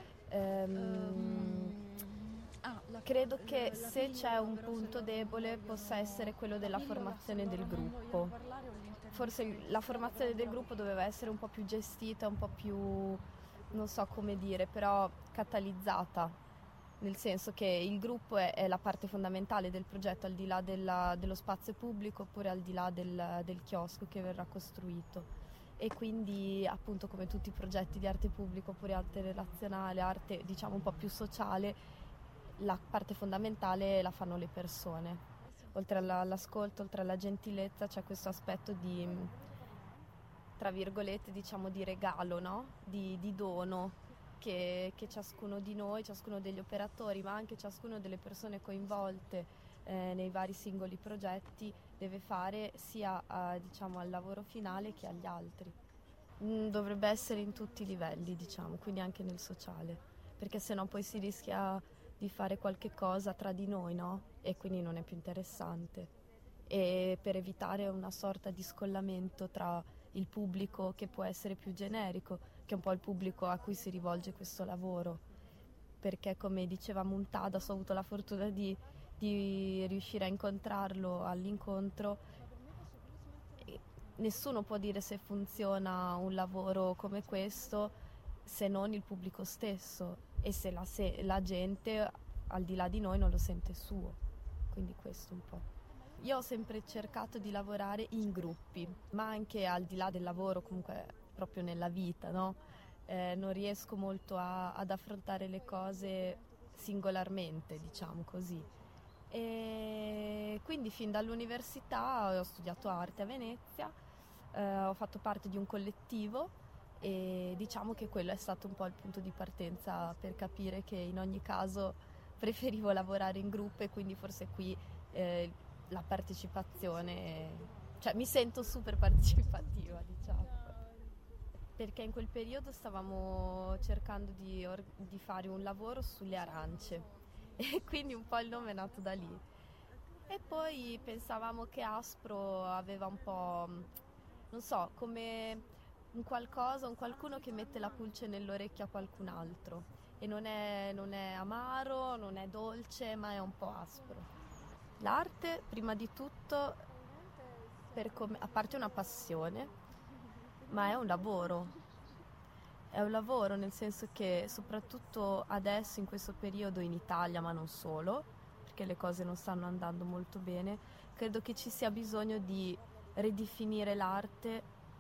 Speaker 9: Ehm, credo che se c'è un punto debole possa essere quello della formazione del gruppo. Forse la formazione del gruppo doveva essere un po' più gestita, un po' più, non so come dire, però catalizzata. Nel senso che il gruppo è, è la parte fondamentale del progetto, al di là della, dello spazio pubblico oppure al di là del, del chiosco che verrà costruito. E quindi appunto come tutti i progetti di arte pubblica oppure arte relazionale, arte diciamo un po' più sociale, la parte fondamentale la fanno le persone. Oltre alla, all'ascolto, oltre alla gentilezza c'è questo aspetto di, tra virgolette, diciamo di regalo, no? Di, di dono. Che, che ciascuno di noi, ciascuno degli operatori, ma anche ciascuno delle persone coinvolte eh, nei vari singoli progetti deve fare sia a, diciamo, al lavoro finale che agli altri. Mm, dovrebbe essere in tutti i livelli, diciamo, quindi anche nel sociale, perché sennò poi si rischia di fare qualche cosa tra di noi, no? E quindi non è più interessante. E per evitare una sorta di scollamento tra il pubblico che può essere più generico, che è un po' il pubblico a cui si rivolge questo lavoro, perché come diceva Muntadas, ho avuto la fortuna di, di riuscire a incontrarlo all'incontro. E nessuno può dire se funziona un lavoro come questo se non il pubblico stesso e se la, se la gente al di là di noi non lo sente suo, quindi questo un po'. Io ho sempre cercato di lavorare in gruppi, ma anche al di là del lavoro, comunque proprio nella vita, no? Eh, non riesco molto a, ad affrontare le cose singolarmente, diciamo così. E quindi fin dall'università ho studiato arte a Venezia, eh, ho fatto parte di un collettivo e diciamo che quello è stato un po' il punto di partenza per capire che in ogni caso preferivo lavorare in gruppo e quindi forse qui eh, la partecipazione, cioè mi sento super partecipativa, diciamo. Perché in quel periodo stavamo cercando di, or- di fare un lavoro sulle arance e quindi un po' il nome è nato da lì. E poi pensavamo che Aspro aveva un po', non so, come un qualcosa, un qualcuno che mette la pulce nell'orecchio a qualcun altro e non è, non è amaro, non è dolce, ma è un po' aspro. L'arte, prima di tutto, per come, a parte una passione, ma è un lavoro, è un lavoro nel senso che soprattutto adesso in questo periodo in Italia, ma non solo, perché le cose non stanno andando molto bene, credo che ci sia bisogno di ridefinire l'arte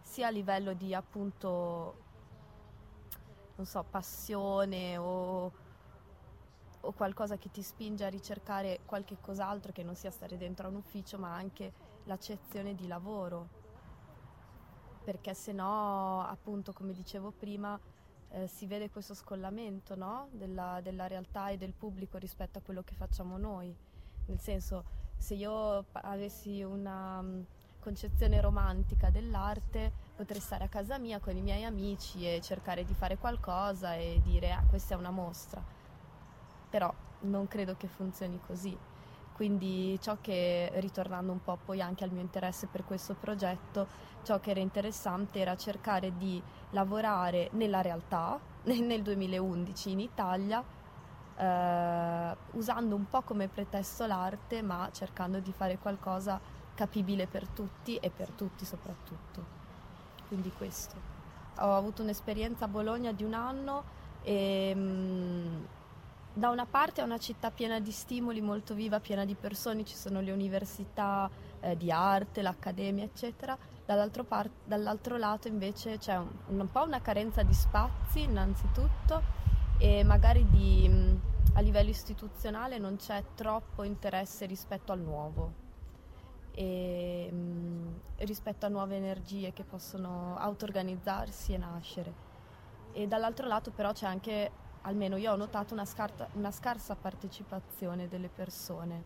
Speaker 9: sia a livello di appunto, non so, passione o, o qualcosa che ti spinge a ricercare qualche cos'altro che non sia stare dentro a un ufficio, ma anche l'accezione di lavoro. Perché se no, appunto, come dicevo prima, eh, si vede questo scollamento, no? della, della realtà e del pubblico rispetto a quello che facciamo noi. Nel senso, se io avessi una um, concezione romantica dell'arte, potrei stare a casa mia con i miei amici e cercare di fare qualcosa e dire ah, questa è una mostra. Però non credo che funzioni così. Quindi ciò che, ritornando un po' poi anche al mio interesse per questo progetto, ciò che era interessante era cercare di lavorare nella realtà, nel duemilaundici in Italia, eh, usando un po' come pretesto l'arte, ma cercando di fare qualcosa capibile per tutti e per tutti soprattutto. Quindi questo. Ho avuto un'esperienza a Bologna di un anno e... Mh, da una parte è una città piena di stimoli, molto viva, piena di persone, ci sono le università eh, di arte, l'accademia, eccetera. Dall'altro, par- dall'altro lato invece c'è un, un po' una carenza di spazi innanzitutto e magari di, mh, a livello istituzionale non c'è troppo interesse rispetto al nuovo e mh, rispetto a nuove energie che possono auto-organizzarsi e nascere. E dall'altro lato però c'è anche, almeno io ho notato, una, scarta, una scarsa partecipazione delle persone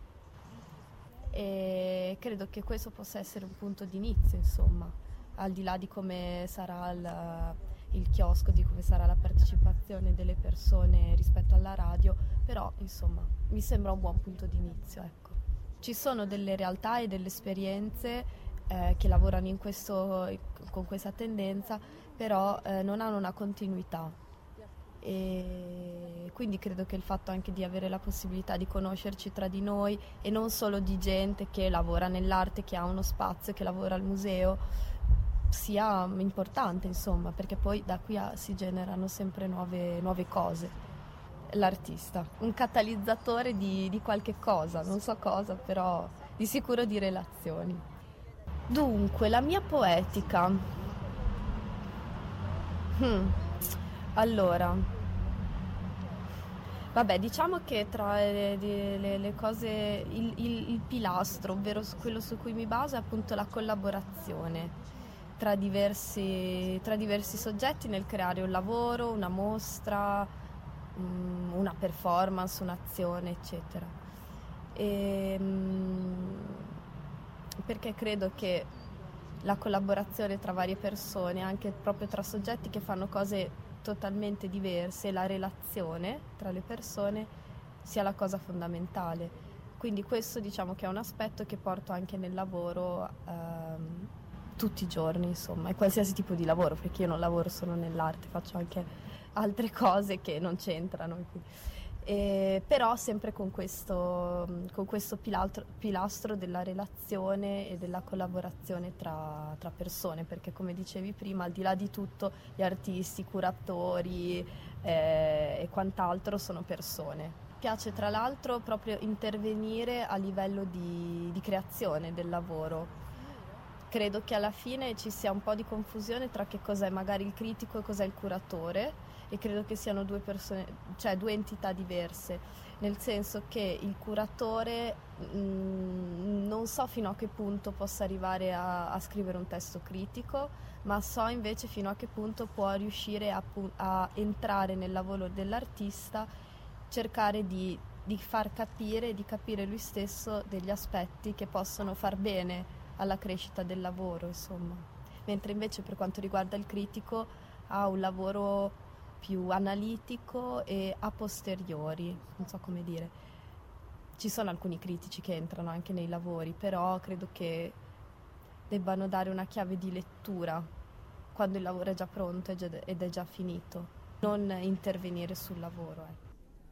Speaker 9: e credo che questo possa essere un punto di inizio, insomma, al di là di come sarà il, il chiosco, di come sarà la partecipazione delle persone rispetto alla radio, però insomma mi sembra un buon punto di inizio, ecco. Ci sono delle realtà e delle esperienze eh, che lavorano in questo, con questa tendenza, però eh, non hanno una continuità. E quindi credo che il fatto anche di avere la possibilità di conoscerci tra di noi e non solo di gente che lavora nell'arte, che ha uno spazio, che lavora al museo, sia importante, insomma, perché poi da qui a, si generano sempre nuove, nuove cose. L'artista, un catalizzatore di, di qualche cosa, non so cosa, però di sicuro di relazioni. Dunque, la mia poetica. Hmm. Allora, vabbè, diciamo che tra le, le, le cose, il, il, il pilastro, ovvero quello su cui mi baso, è appunto la collaborazione tra diversi, tra diversi soggetti nel creare un lavoro, una mostra, um, una performance, un'azione, eccetera. E, um, perché credo che la collaborazione tra varie persone, anche proprio tra soggetti che fanno cose totalmente diverse, la relazione tra le persone sia la cosa fondamentale. Quindi questo diciamo che è un aspetto che porto anche nel lavoro ehm, tutti i giorni, insomma, e qualsiasi tipo di lavoro, perché io non lavoro solo nell'arte, faccio anche altre cose che non c'entrano. E, però sempre con questo, con questo pilastro, pilastro della relazione e della collaborazione tra, tra persone, perché come dicevi prima, al di là di tutto, gli artisti, i curatori eh, e quant'altro sono persone. Mi piace tra l'altro proprio intervenire a livello di, di creazione del lavoro. Credo che alla fine ci sia un po' di confusione tra che cos'è magari il critico e cos'è il curatore, e credo che siano due persone, cioè due entità diverse, nel senso che il curatore mh, non so fino a che punto possa arrivare a, a scrivere un testo critico, ma so invece fino a che punto può riuscire a, a entrare nel lavoro dell'artista, cercare di, di far capire, di capire lui stesso degli aspetti che possono far bene alla crescita del lavoro, insomma. Mentre invece per quanto riguarda il critico ha un lavoro più analitico e a posteriori, non so come dire. Ci sono alcuni critici che entrano anche nei lavori, però credo che debbano dare una chiave di lettura quando il lavoro è già pronto ed è già finito, non intervenire sul lavoro. Eh.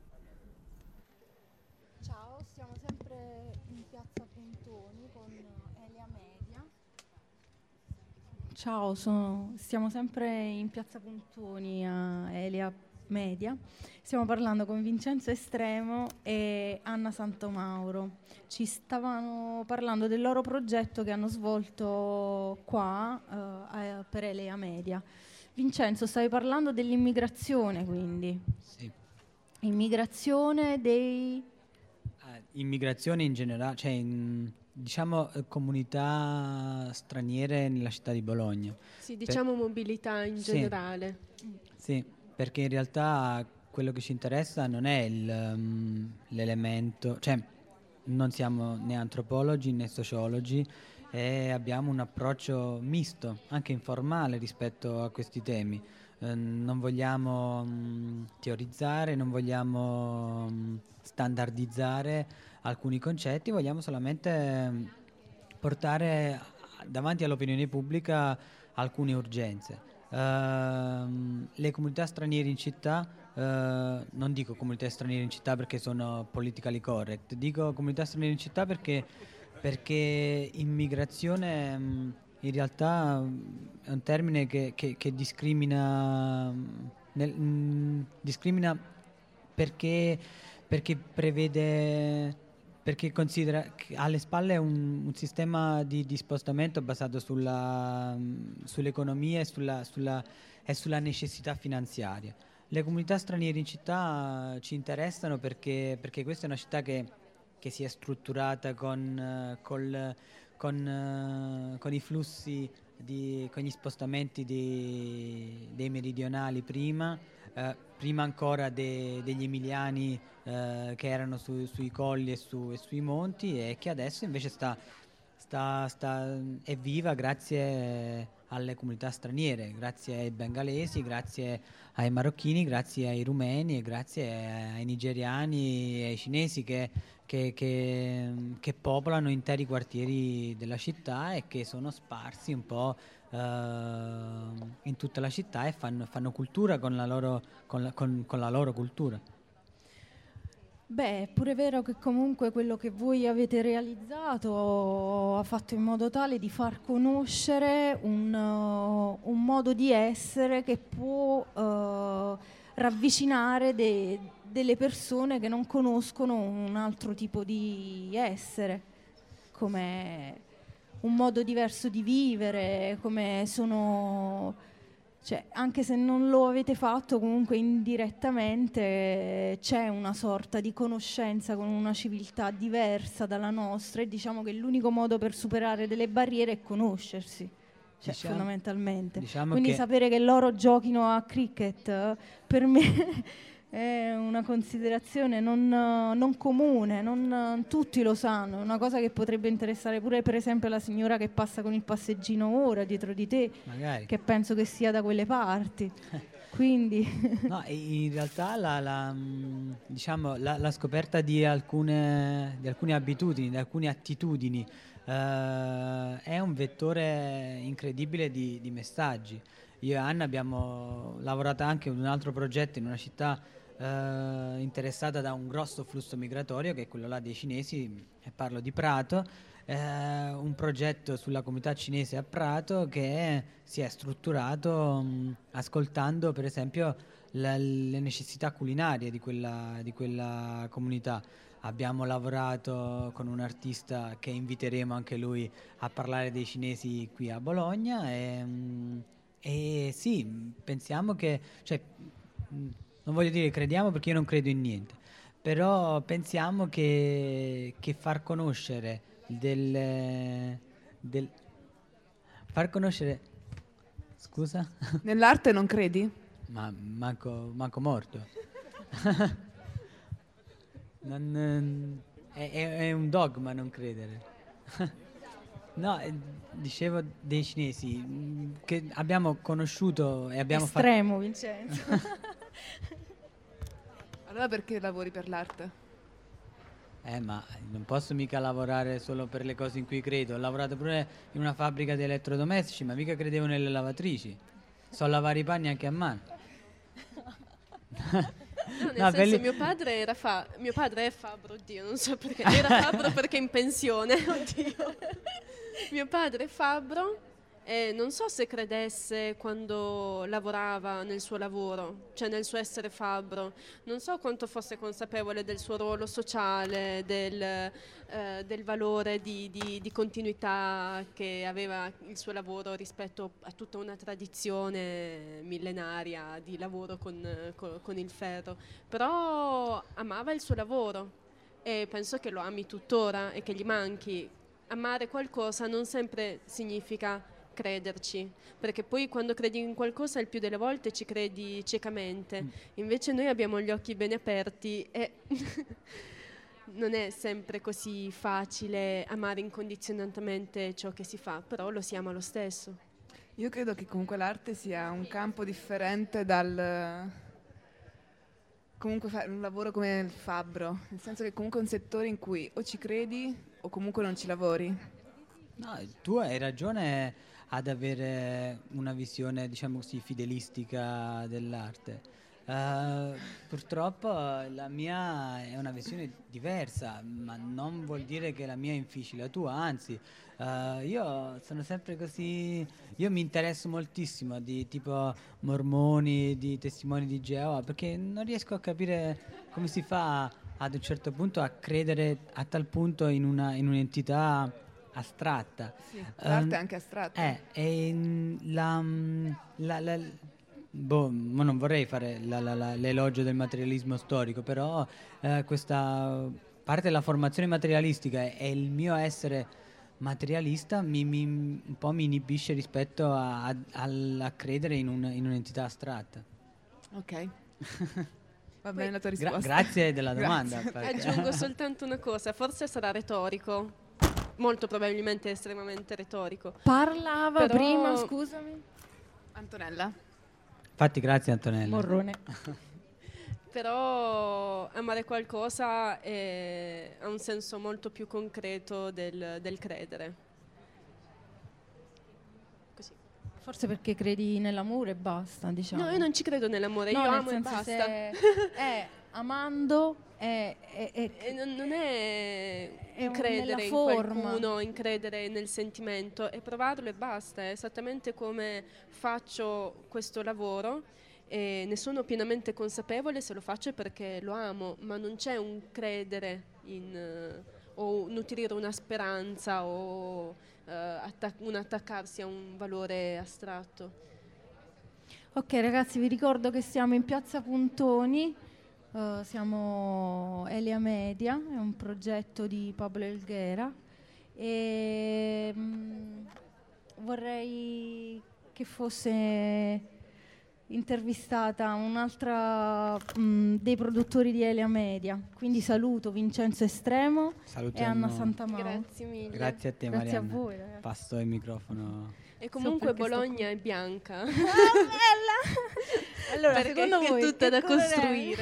Speaker 11: Ciao, siamo sempre in piazza Puntoni con Elia Media. Ciao, sono, stiamo sempre in piazza Puntoni a Elia Media. Stiamo parlando con Vincenzo Estremo e Anna Santomauro. Ci stavano parlando del loro progetto che hanno svolto qua eh, per per Elea Media. Vincenzo, stavi parlando dell'immigrazione, quindi.
Speaker 4: Sì.
Speaker 11: Immigrazione dei...
Speaker 4: Ah, immigrazione in generale, cioè in, diciamo eh, comunità straniere nella città di Bologna.
Speaker 22: Sì, diciamo
Speaker 4: Per-
Speaker 22: mobilità in
Speaker 4: Sì.
Speaker 22: generale.
Speaker 4: Sì, perché in realtà quello che ci interessa non è il, um, l'elemento, cioè non siamo né antropologi né sociologi e abbiamo un approccio misto, anche informale rispetto a questi temi. Eh, non vogliamo mh, teorizzare, non vogliamo mh, standardizzare alcuni concetti, vogliamo solamente mh, portare davanti all'opinione pubblica alcune urgenze. Ehm, le comunità straniere in città, eh, non dico comunità straniere in città perché sono politically correct, dico comunità straniere in città perché, perché immigrazione mh, in realtà mh, è un termine che, che, che discrimina, mh, nel, mh, discrimina perché, perché prevede... perché considera che alle spalle un, un sistema di, di spostamento basato sulla, mh, sull'economia e sulla, sulla, e sulla necessità finanziaria. Le comunità straniere in città ci interessano perché, perché questa è una città che, che si è strutturata con, eh, col, con, eh, con i flussi, di, con gli spostamenti di, dei meridionali prima, eh, prima ancora de, degli emiliani eh, che erano su, sui colli e, su, e sui monti e che adesso invece sta, sta, sta, è viva grazie alle comunità straniere, grazie ai bengalesi, grazie ai marocchini, grazie ai rumeni e grazie ai nigeriani e ai cinesi che, che, che, che popolano interi quartieri della città e che sono sparsi un po' uh, in tutta la città e fanno, fanno cultura con la loro, con la, con, con la loro cultura.
Speaker 11: Beh, è pure vero che comunque quello che voi avete realizzato ha fatto in modo tale di far conoscere un, uh, un modo di essere che può uh, ravvicinare de- delle persone che non conoscono un altro tipo di essere, come un modo diverso di vivere, come sono... Cioè, anche se non lo avete fatto, comunque indirettamente c'è una sorta di conoscenza con una civiltà diversa dalla nostra e diciamo che l'unico modo per superare delle barriere è conoscersi, cioè,
Speaker 4: Diciamo-
Speaker 11: fondamentalmente.
Speaker 4: diciamo
Speaker 11: Quindi
Speaker 4: che-
Speaker 11: sapere che loro giochino a cricket eh, per me è una considerazione non, non comune, non tutti lo sanno, è una cosa che potrebbe interessare pure per esempio la signora che passa con il passeggino ora dietro di te,
Speaker 4: Magari.
Speaker 11: che penso che sia da quelle parti. Quindi
Speaker 4: No, e in realtà la, la, mh, diciamo, la, la scoperta di alcune, di alcune abitudini, di alcune attitudini eh, è un vettore incredibile di, di messaggi. Io e Anna abbiamo lavorato anche in un altro progetto in una città eh, interessata da un grosso flusso migratorio che è quello là dei cinesi, e parlo di Prato. Eh, un progetto sulla comunità cinese a Prato che si è strutturato mh, ascoltando per esempio la- le necessità culinarie di quella, di quella comunità. Abbiamo lavorato con un artista che inviteremo anche lui a parlare dei cinesi qui a Bologna e, mh, e sì, pensiamo che, cioè, mh, non voglio dire crediamo perché io non credo in niente, però pensiamo che, che far conoscere del, del far conoscere scusa?
Speaker 5: Nell'arte non credi?
Speaker 4: Ma manco, manco morto. Non, è, è- è un dogma non credere. No, eh, dicevo dei cinesi mh, che abbiamo conosciuto e abbiamo fatto.
Speaker 11: estremo, Vincenzo.
Speaker 5: Allora perché lavori per l'arte?
Speaker 4: Eh, ma non posso mica lavorare solo per le cose in cui credo. Ho lavorato pure in una fabbrica di elettrodomestici, ma mica credevo nelle lavatrici. So lavare i panni anche a mano.
Speaker 22: No, nel
Speaker 4: No,
Speaker 22: senso,
Speaker 4: belli-
Speaker 22: mio padre era fa- mio padre è fabbro, oddio, non so perché. Era fabbro perché è in pensione, oddio. Mio padre è fabbro e non so se credesse quando lavorava nel suo lavoro, cioè nel suo essere fabbro, non so quanto fosse consapevole del suo ruolo sociale, del, eh, del valore di, di, di continuità che aveva il suo lavoro rispetto a tutta una tradizione millenaria di lavoro con, con, con il ferro, però amava il suo lavoro e penso che lo ami tuttora e che gli manchi. Amare qualcosa non sempre significa crederci, perché poi quando credi in qualcosa il più delle volte ci credi ciecamente, invece noi abbiamo gli occhi ben aperti e non è sempre così facile amare incondizionatamente ciò che si fa, però lo si ama lo stesso.
Speaker 5: Io credo che comunque l'arte sia un campo differente dal comunque fare un lavoro come il fabbro, nel senso che comunque è un settore in cui o ci credi o comunque non ci lavori.
Speaker 4: No, tu hai ragione ad avere una visione, diciamo così, fidelistica dell'arte. Uh, purtroppo la mia è una visione diversa, ma non vuol dire che la mia è infisci, la tua, anzi. Uh, io sono sempre così, io mi interesso moltissimo di tipo mormoni, di testimoni di Geova, perché non riesco a capire come si fa ad un certo punto a credere a tal punto in, una, in un'entità astratta.
Speaker 5: Sì, l'arte
Speaker 4: um,
Speaker 5: è anche astratta.
Speaker 4: Eh, e la, la, la, boh, ma non vorrei fare la, la, la, l'elogio del materialismo storico, però eh, questa parte della formazione materialistica e, e il mio essere materialista mi, mi, un po' mi inibisce rispetto a, a, a, a credere in, un, in un'entità astratta.
Speaker 5: Ok. Va bene la tua risposta.
Speaker 4: Gra- grazie della domanda.
Speaker 22: Aggiungo soltanto una cosa, forse sarà retorico, molto probabilmente estremamente retorico.
Speaker 11: Parlava
Speaker 22: Però...
Speaker 11: prima, scusami.
Speaker 5: Antonella.
Speaker 4: Infatti, grazie Antonella.
Speaker 11: Morrone.
Speaker 22: Però amare qualcosa è, ha un senso molto più concreto del, del credere. Così.
Speaker 11: Forse perché credi nell'amore e basta, diciamo.
Speaker 22: No, io non ci credo nell'amore,
Speaker 11: no,
Speaker 22: io
Speaker 11: nel
Speaker 22: amo e
Speaker 11: senso
Speaker 22: basta.
Speaker 11: Se è amando è, è, è,
Speaker 22: e non, non è,
Speaker 11: è un,
Speaker 22: credere in
Speaker 11: forma.
Speaker 22: qualcuno, in credere nel sentimento, è provarlo e basta. È esattamente come faccio questo lavoro e ne sono pienamente consapevole se lo faccio perché lo amo, ma non c'è un credere in, uh, o nutrire una speranza o uh, attac- un attaccarsi a un valore astratto.
Speaker 11: Ok ragazzi, vi ricordo che siamo in Piazza Puntoni, uh, siamo Elia Media, è un progetto di Pablo Helguera e mh, vorrei che fosse intervistata un'altra mh, dei produttori di Elia Media, quindi saluto Vincenzo Estremo
Speaker 4: Salutiamo.
Speaker 11: e Anna Santamao.
Speaker 22: Grazie mille.
Speaker 4: Grazie a te
Speaker 11: Grazie
Speaker 4: Marianna.
Speaker 11: a voi, ragazzi.
Speaker 4: Passo il microfono.
Speaker 22: E comunque
Speaker 11: So
Speaker 22: Bologna è bianca.
Speaker 11: Ah, bella! Allora,
Speaker 22: perché
Speaker 11: secondo
Speaker 22: è
Speaker 11: voi
Speaker 22: tutta da
Speaker 11: colore è?
Speaker 22: costruire.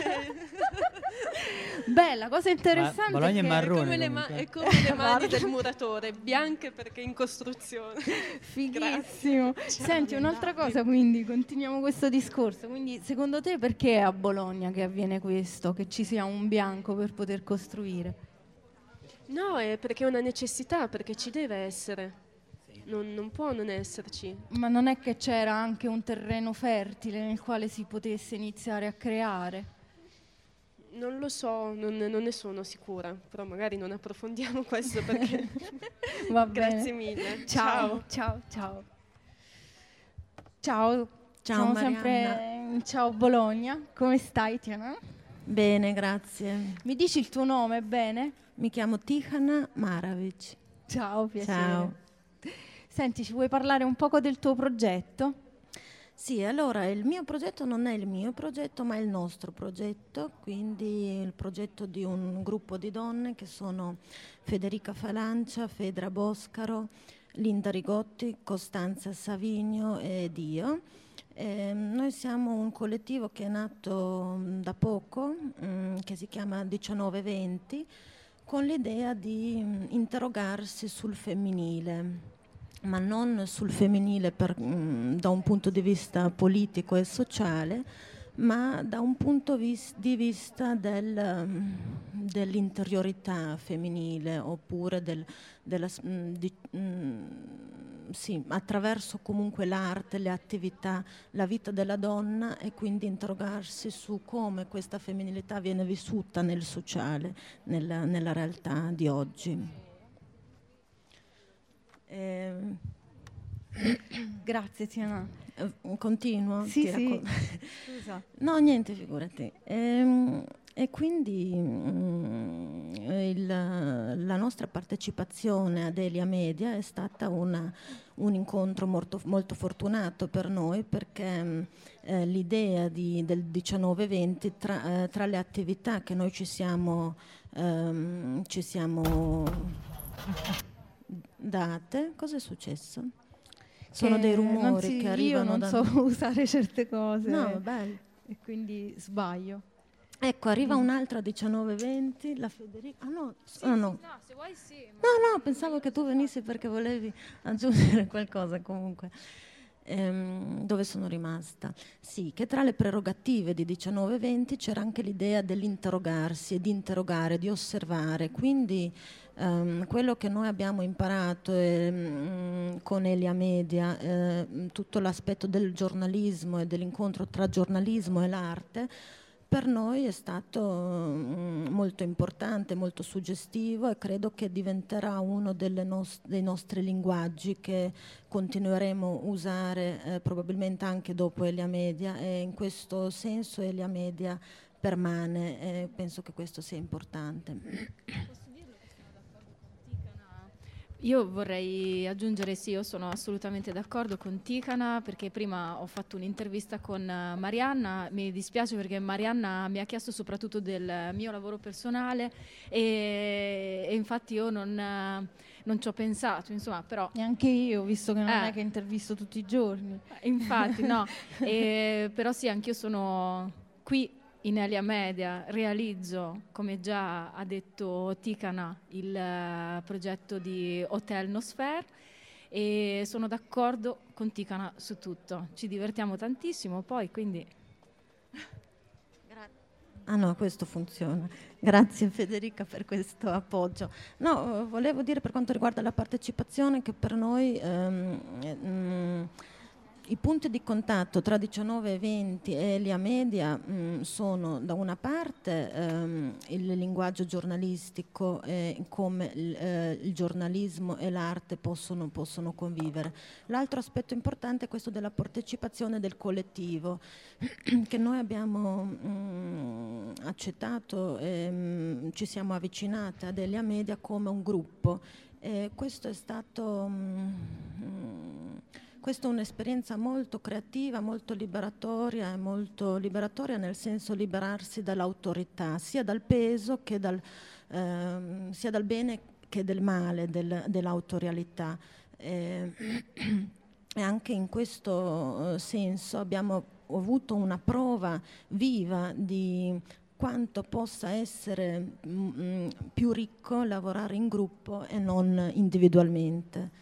Speaker 11: Bella, cosa interessante.
Speaker 4: Ma Bologna è
Speaker 11: che-
Speaker 4: marrone.
Speaker 22: Come le ma- è come le mani del muratore, bianche perché in costruzione.
Speaker 11: Fighissimo. Senti, un'altra cosa, quindi continuiamo questo discorso. Quindi, secondo te, perché è a Bologna che avviene questo? Che ci sia un bianco per poter costruire?
Speaker 22: No, è perché è una necessità, perché ci deve essere. Non, non può non esserci.
Speaker 11: Ma non è che c'era anche un terreno fertile nel quale si potesse iniziare a creare?
Speaker 22: Non lo so, non, non ne sono sicura, però magari non approfondiamo questo perché...
Speaker 11: Va bene.
Speaker 22: Grazie mille.
Speaker 11: Ciao, ciao, ciao. Ciao,
Speaker 10: Ciao,
Speaker 11: siamo
Speaker 10: Marianna.
Speaker 11: sempre in Ciao Bologna. Come stai, Tiana?
Speaker 10: Bene, grazie.
Speaker 11: Mi dici il tuo nome, bene?
Speaker 10: Mi chiamo Tihana Maravic.
Speaker 11: Ciao, piacere.
Speaker 10: Ciao.
Speaker 11: Senti, ci vuoi parlare un poco del tuo progetto?
Speaker 10: Sì, allora il mio progetto non è il mio progetto, ma è il nostro progetto, quindi il progetto di un gruppo di donne che sono Federica Falancia, Fedra Boscaro, Linda Rigotti, Costanza Savigno ed io. Eh, noi siamo un collettivo che è nato mh, da poco, mh, che si chiama diciannove venti, con l'idea di mh, interrogarsi sul femminile, ma non sul femminile per, mh, da un punto di vista politico e sociale, ma da un punto vis- di vista del, dell'interiorità femminile, oppure del, della, di, mh, sì, attraverso comunque l'arte, le attività, la vita della donna, e quindi interrogarsi su come questa femminilità viene vissuta nel sociale, nella, nella realtà di oggi. Eh,
Speaker 11: Grazie Tiana.
Speaker 10: Continuo?
Speaker 11: Sì,
Speaker 10: Ti
Speaker 11: sì.
Speaker 10: raccom-
Speaker 11: Scusa.
Speaker 10: No, niente, figurati. Ehm, E quindi mm, il- la nostra partecipazione ad Elia Media è stata una- un incontro molto, molto fortunato per noi, perché mm, eh, l'idea di- del diciannove venti, tra, eh, tra le attività che noi ci siamo, ehm, ci siamo date, cosa è successo? Sono
Speaker 11: Che
Speaker 10: dei
Speaker 11: non
Speaker 10: rumori
Speaker 11: si-
Speaker 10: che arrivano
Speaker 11: io non
Speaker 10: da...
Speaker 11: so usare certe cose.
Speaker 10: No, bello.
Speaker 11: E quindi sbaglio.
Speaker 10: Ecco, arriva
Speaker 11: Mm.
Speaker 10: un'altra diciannove venti, la Federica... Ah no, s- ah, no.
Speaker 21: No, se vuoi sì.
Speaker 10: No, no, pensavo che tu venissi perché volevi aggiungere qualcosa comunque. Ehm, dove sono rimasta? Sì, che tra le prerogative di diciannove venti c'era anche l'idea dell'interrogarsi e di interrogare, di osservare. Quindi ehm, quello che noi abbiamo imparato ehm, con Elia Media, ehm, tutto l'aspetto del giornalismo e dell'incontro tra giornalismo e l'arte, per noi è stato mm, molto importante, molto suggestivo, e credo che diventerà uno delle nos- dei nostri linguaggi che continueremo a usare eh, probabilmente anche dopo Elia Media, e in questo senso Elia Media permane, e penso che questo sia importante.
Speaker 2: Io vorrei aggiungere, sì, io sono assolutamente d'accordo con Ticana, perché prima ho fatto un'intervista con eh, Marianna, mi dispiace perché Marianna mi ha chiesto soprattutto del mio lavoro personale e, e infatti io non, eh, non ci ho pensato, insomma, però...
Speaker 11: Neanche io, visto che non
Speaker 2: Eh.
Speaker 11: è che intervisto tutti i giorni.
Speaker 2: Infatti, no, e, però sì, anch'io sono qui in Elia Media, realizzo, come già ha detto Ticana, il eh, progetto di Hotel Nosfer, e sono d'accordo con Ticana su tutto. Ci divertiamo tantissimo poi, quindi...
Speaker 10: Ah no, questo funziona. Grazie Federica per questo appoggio. No, eh, volevo dire per quanto riguarda la partecipazione che per noi ehm, eh, mm, i punti di contatto tra diciannove venti e Elia Media mh, sono da una parte ehm, il linguaggio giornalistico e come il, eh, il giornalismo e l'arte possono, possono convivere. L'altro aspetto importante è questo della partecipazione del collettivo, che noi abbiamo mh, accettato e mh, ci siamo avvicinate ad Elia Media come un gruppo. E questo è stato... mh, Questa è un'esperienza molto creativa, molto liberatoria, e molto liberatoria nel senso liberarsi dall'autorità, sia dal peso che dal, ehm, sia dal bene che del male del, dell'autorialità. E, e anche in questo eh, senso abbiamo avuto una prova viva di quanto possa essere mh, più ricco lavorare in gruppo e non individualmente.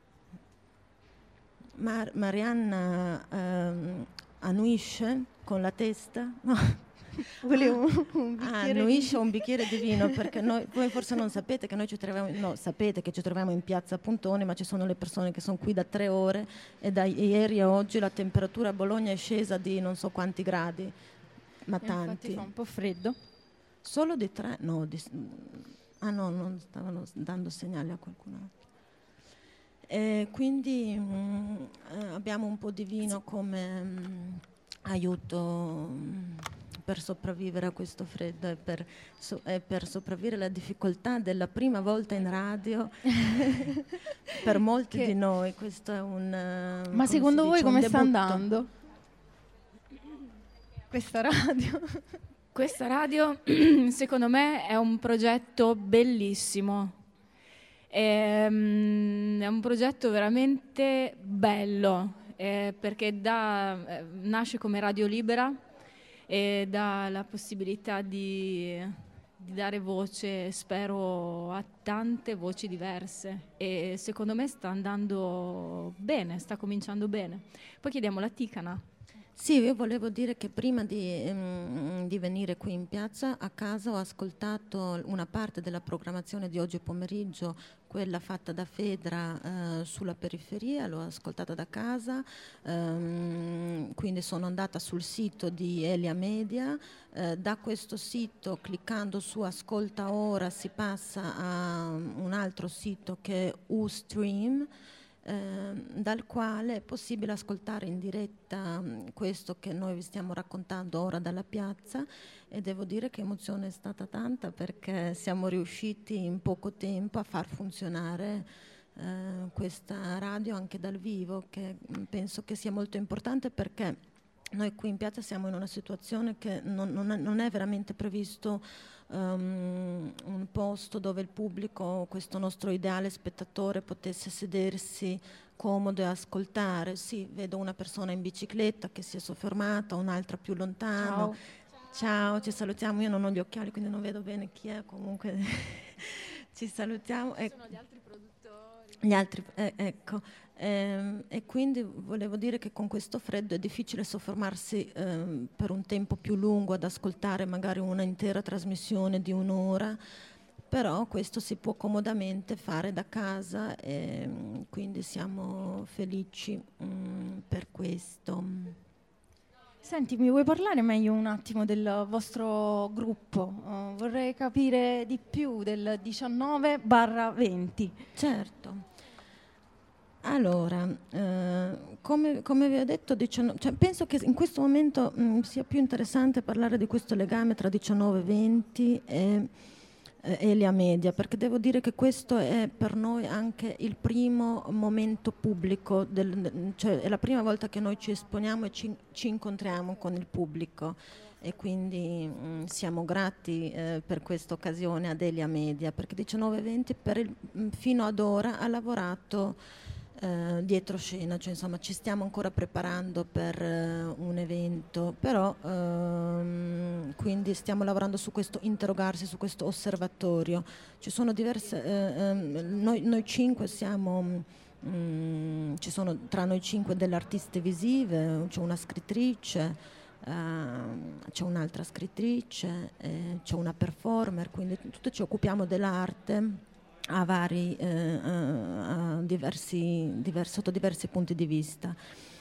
Speaker 10: Mar- Marianna ehm, annuisce con la testa? No.
Speaker 11: Volevo un
Speaker 10: Ah,
Speaker 11: bicchiere
Speaker 10: annuisce
Speaker 11: di-
Speaker 10: un bicchiere di vino, perché noi, voi forse non sapete che noi ci troviamo, no, sapete che ci troviamo in piazza Puntone, ma ci sono le persone che sono qui da tre ore e da ieri a oggi la temperatura a Bologna è scesa di non so quanti gradi, ma
Speaker 11: E
Speaker 10: tanti.
Speaker 11: infatti fa un po' freddo.
Speaker 10: Solo di tre? No, di, ah no, non stavano dando segnali a qualcun altro. E quindi mh, eh, abbiamo un po' di vino come mh, aiuto mh, per sopravvivere a questo freddo e per, so- e per sopravvivere alla difficoltà della prima volta in radio per molti
Speaker 11: Che-
Speaker 10: di noi. Questo è un... eh,
Speaker 11: Ma
Speaker 10: come
Speaker 11: secondo
Speaker 10: si
Speaker 11: voi
Speaker 10: dice, un
Speaker 11: come sta
Speaker 10: debutto.
Speaker 11: andando questa radio?
Speaker 2: Questa radio, secondo me, è un progetto bellissimo. Ehm, È un progetto veramente bello, eh, perché dà, eh, nasce come radio libera e dà la possibilità di, di dare voce, spero, a tante voci diverse, e secondo me sta andando bene, sta cominciando bene. Poi chiediamo la Ticana.
Speaker 10: Sì, io volevo dire che prima di, mm, di venire qui in piazza, a casa ho ascoltato una parte della programmazione di oggi pomeriggio, quella fatta da Fedra eh, sulla periferia, l'ho ascoltata da casa, ehm, quindi sono andata sul sito di Elia Media, eh, da questo sito, cliccando su Ascolta Ora, si passa a un altro sito che è Ustream, Eh, dal quale è possibile ascoltare in diretta mh, questo che noi vi stiamo raccontando ora dalla piazza, e devo dire che emozione è stata tanta, perché siamo riusciti in poco tempo a far funzionare eh, questa radio anche dal vivo, che mh, penso che sia molto importante, perché noi qui in piazza siamo in una situazione che non, non, è, non è veramente previsto um, un posto dove il pubblico, questo nostro ideale spettatore, potesse sedersi comodo e ascoltare. Sì, vedo una persona in bicicletta che si è soffermata, un'altra più lontano. Ciao, Ciao, ci salutiamo. Io non ho gli occhiali, quindi non vedo bene chi è, comunque ci salutiamo.
Speaker 2: Ci sono gli altri produttori.
Speaker 10: Gli altri, eh, ecco. Eh, e quindi volevo dire che con questo freddo è difficile soffermarsi eh, per un tempo più lungo ad ascoltare magari una intera trasmissione di un'ora, però questo si può comodamente fare da casa, e quindi siamo felici mh, per questo.
Speaker 11: Senti, mi vuoi parlare meglio un attimo del vostro gruppo? Uh, vorrei capire di più del diciannove venti.
Speaker 10: Certo. Allora, eh, come, come vi ho detto, diciannove, cioè, penso che in questo momento mh, sia più interessante parlare di questo legame tra diciannove venti e eh, Elia Media, perché devo dire che questo è per noi anche il primo momento pubblico, del, cioè è la prima volta che noi ci esponiamo e ci, ci incontriamo con il pubblico, e quindi mh, siamo grati eh, per questa occasione ad Elia Media, perché diciannove venti per il, mh, fino ad ora ha lavorato Uh, dietro scena, cioè insomma ci stiamo ancora preparando per uh, un evento, però uh, quindi stiamo lavorando su questo interrogarsi, su questo osservatorio. Ci sono diverse, uh, um, noi, noi cinque siamo, um, ci sono tra noi cinque delle artiste visive, c'è una scrittrice, uh, c'è un'altra scrittrice, eh, c'è una performer, quindi tutte ci occupiamo dell'arte a vari, eh, a diversi, diversi, sotto diversi punti di vista.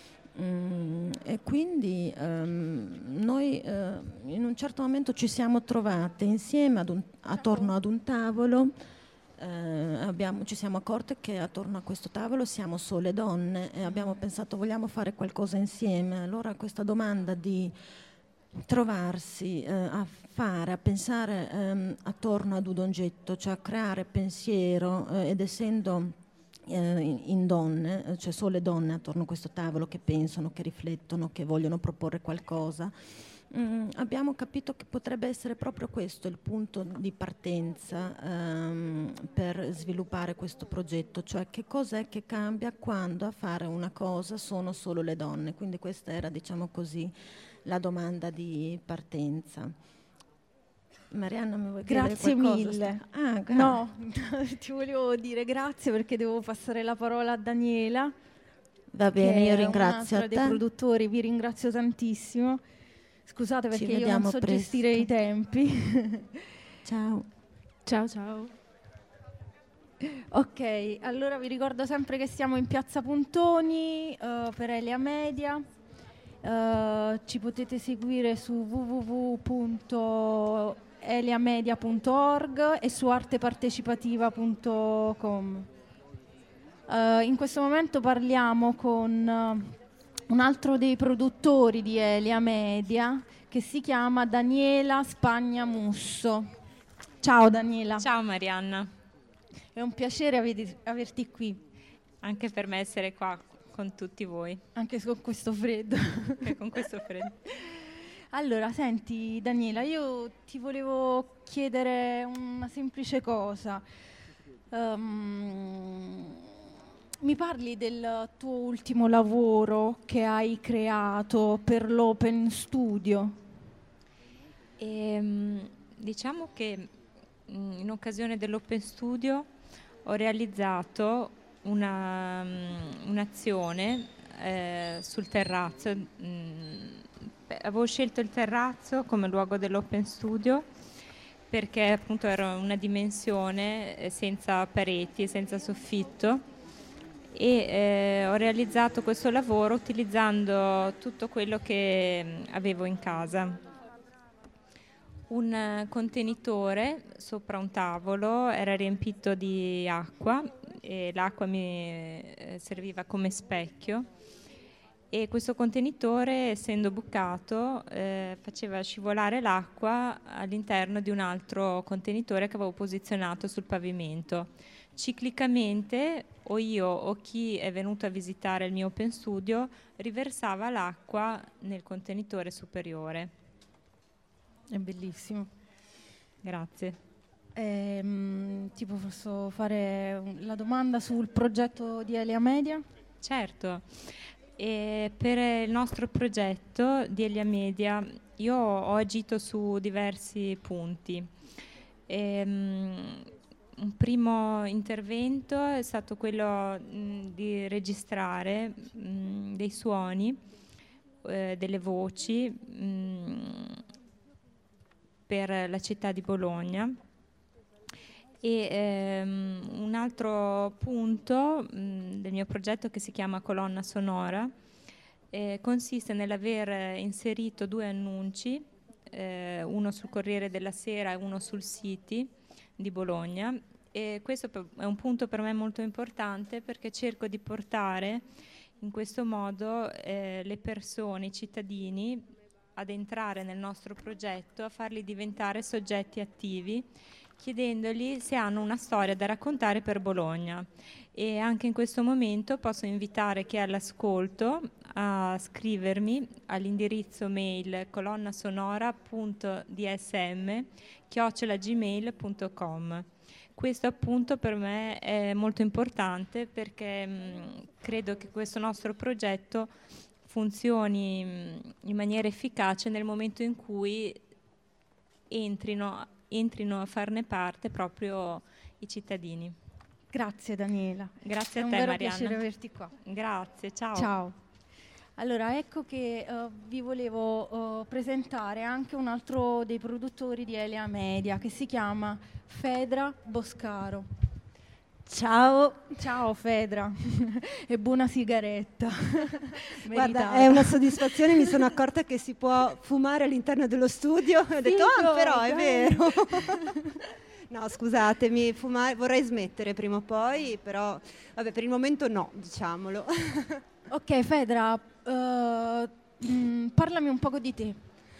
Speaker 10: Mm, e quindi um, noi eh, in un certo momento ci siamo trovate insieme ad un, attorno ad un tavolo, eh, abbiamo, ci siamo accorte che attorno a questo tavolo siamo sole donne, e abbiamo pensato vogliamo fare qualcosa insieme. Allora questa domanda di trovarsi eh, a fare, a pensare ehm, attorno ad un oggetto, cioè a creare pensiero, eh, ed essendo eh, in, in donne, cioè sole donne attorno a questo tavolo che pensano, che riflettono, che vogliono proporre qualcosa, mh, abbiamo capito che potrebbe essere proprio questo il punto di partenza ehm, per sviluppare questo progetto, cioè che cos'è che cambia quando a fare una cosa sono solo le donne. Quindi questa era, diciamo così, la domanda di partenza. Marianna, mi vuoi chiedere
Speaker 11: grazie
Speaker 10: qualcosa?
Speaker 11: Mille.
Speaker 10: Ah, gra-
Speaker 11: no, ti volevo dire grazie perché devo passare la parola a Daniela.
Speaker 10: Va bene, io
Speaker 11: è
Speaker 10: ringrazio
Speaker 11: un'altra
Speaker 10: a te.
Speaker 11: dei produttori, vi ringrazio tantissimo. Scusate perché io non so
Speaker 10: presto.
Speaker 11: gestire i tempi.
Speaker 10: Ciao.
Speaker 11: Ciao, ciao. Ok, allora vi ricordo sempre che siamo in Piazza Puntoni uh, per Elia Media. Uh, ci potete seguire su w w w punto eliamedia punto org e su artepartecipativa punto com. Uh, in questo momento parliamo con uh, un altro dei produttori di Elia Media, che si chiama Daniela Spagnamusso. Ciao Daniela.
Speaker 8: Ciao Marianna.
Speaker 11: È un piacere avete- averti qui.
Speaker 8: Anche per me essere qua con tutti voi.
Speaker 11: Anche con questo freddo.
Speaker 8: Anche con questo freddo.
Speaker 11: Allora, senti Daniela, io ti volevo chiedere una semplice cosa. Um, mi parli del tuo ultimo lavoro che hai creato per l'Open Studio?
Speaker 8: Ehm, diciamo che mh, in occasione dell'Open Studio ho realizzato una, mh, un'azione eh, sul terrazzo. Mh, avevo scelto il terrazzo come luogo dell'Open Studio perché appunto era una dimensione eh, senza pareti, senza soffitto, e eh, ho realizzato questo lavoro utilizzando tutto quello che mh, avevo in casa. Un eh, contenitore sopra un tavolo era riempito di acqua e l'acqua mi eh, serviva come specchio, e questo contenitore, essendo bucato, eh, faceva scivolare l'acqua all'interno di un altro contenitore che avevo posizionato sul pavimento. Ciclicamente o io o chi è venuto a visitare il mio Open Studio riversava l'acqua nel contenitore superiore.
Speaker 11: È bellissimo.
Speaker 8: Grazie.
Speaker 11: Ehm, ti posso fare la domanda sul progetto di Elia Media?
Speaker 8: Certo. E per il nostro progetto di Elia Media io ho agito su diversi punti. Ehm, un primo intervento è stato quello mh, di registrare mh, dei suoni, eh, delle voci mh, per la città di Bologna. E ehm, un altro punto mh, del mio progetto, che si chiama Colonna Sonora, eh, consiste nell'aver inserito due annunci, eh, uno sul Corriere della Sera e uno sul City di Bologna, e questo è un punto per me molto importante perché cerco di portare in questo modo eh, le persone, i cittadini, ad entrare nel nostro progetto, a farli diventare soggetti attivi, chiedendogli se hanno una storia da raccontare per Bologna. E anche in questo momento posso invitare chi è all'ascolto a scrivermi all'indirizzo mail colonnasonora punto d s m chiocciola gmail punto com. Questo appunto per me è molto importante perché mh, credo che questo nostro progetto funzioni mh, in maniera efficace nel momento in cui entrino entrino a farne parte proprio i cittadini.
Speaker 11: Grazie Daniela.
Speaker 8: Grazie
Speaker 11: a te,
Speaker 8: Marianna.
Speaker 11: È un vero piacere averti qua.
Speaker 8: Grazie, ciao.
Speaker 11: Ciao. Allora, ecco che uh, vi volevo uh, presentare anche un altro dei produttori di Elia Media, che si chiama Fedra Boscaro.
Speaker 7: Ciao.
Speaker 11: Ciao Fedra, e buona sigaretta.
Speaker 7: Guarda, è una soddisfazione, mi sono accorta che si può fumare all'interno dello studio. Ho detto, ah, però è vero. No, scusatemi, fumare, vorrei smettere prima o poi, però vabbè, per il momento no, diciamolo.
Speaker 11: Ok, Fedra, uh, mh, parlami un poco di te.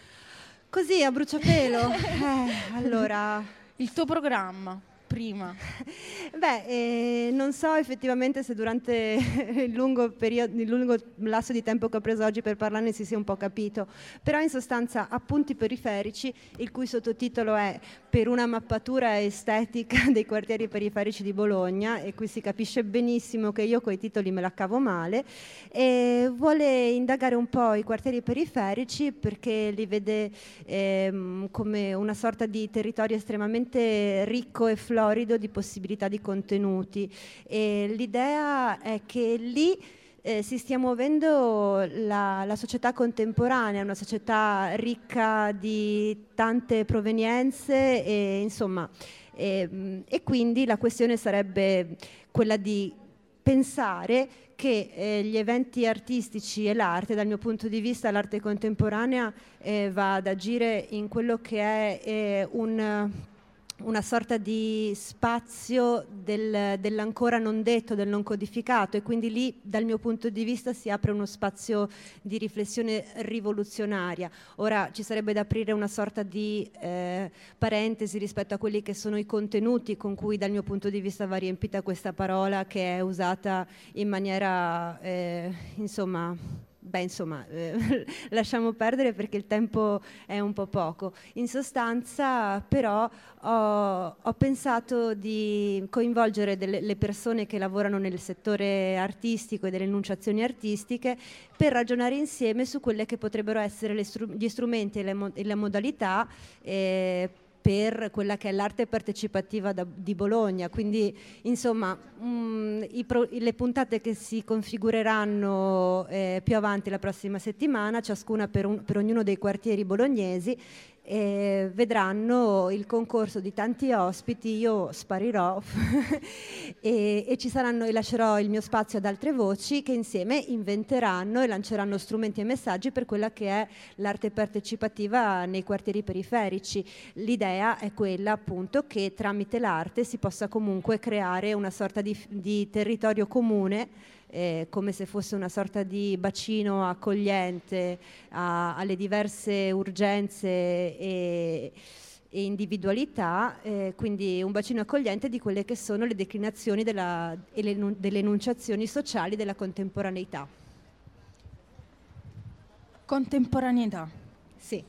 Speaker 7: Così, a bruciapelo? eh, allora...
Speaker 11: Il tuo programma. Prima.
Speaker 7: Beh, eh, non so effettivamente se durante il lungo, periodo, il lungo lasso di tempo che ho preso oggi per parlarne si sia un po' capito, però in sostanza Appunti periferici, il cui sottotitolo è Per una mappatura estetica dei quartieri periferici di Bologna, e qui si capisce benissimo che io coi titoli me la cavo male, e vuole indagare un po' i quartieri periferici perché li vede ehm, come una sorta di territorio estremamente ricco e florido di possibilità di contenuti, e l'idea è che lì eh, si stia muovendo la, la società contemporanea, una società ricca di tante provenienze e insomma e, e quindi la questione sarebbe quella di pensare che eh, gli eventi artistici e l'arte, dal mio punto di vista l'arte contemporanea eh, va ad agire in quello che è eh, un una sorta di spazio del, dell'ancora non detto, del non codificato, e quindi lì dal mio punto di vista si apre uno spazio di riflessione rivoluzionaria. Ora ci sarebbe da aprire una sorta di eh, parentesi rispetto a quelli che sono i contenuti con cui dal mio punto di vista va riempita questa parola, che è usata in maniera eh, insomma Beh, insomma, eh, lasciamo perdere perché il tempo è un po' poco. In sostanza, però, ho, ho pensato di coinvolgere delle, le persone che lavorano nel settore artistico e delle enunciazioni artistiche per ragionare insieme su quelle che potrebbero essere le stru- gli strumenti e le, mo- e le modalità eh, per quella che è l'arte partecipativa da, di Bologna. Quindi insomma mh, i pro, le puntate che si configureranno eh, più avanti la prossima settimana, ciascuna per, un, per ognuno dei quartieri bolognesi, eh, vedranno il concorso di tanti ospiti. Io sparirò e, e ci saranno, e lascerò il mio spazio ad altre voci che insieme inventeranno e lanceranno strumenti e messaggi per quella che è l'arte partecipativa nei quartieri periferici. L'idea è quella appunto che tramite l'arte si possa comunque creare una sorta di, di territorio comune, Eh, come se fosse una sorta di bacino accogliente a, alle diverse urgenze e, e individualità, eh, quindi un bacino accogliente di quelle che sono le declinazioni della, e le, delle enunciazioni sociali della contemporaneità.
Speaker 11: Contemporaneità.
Speaker 7: Sì.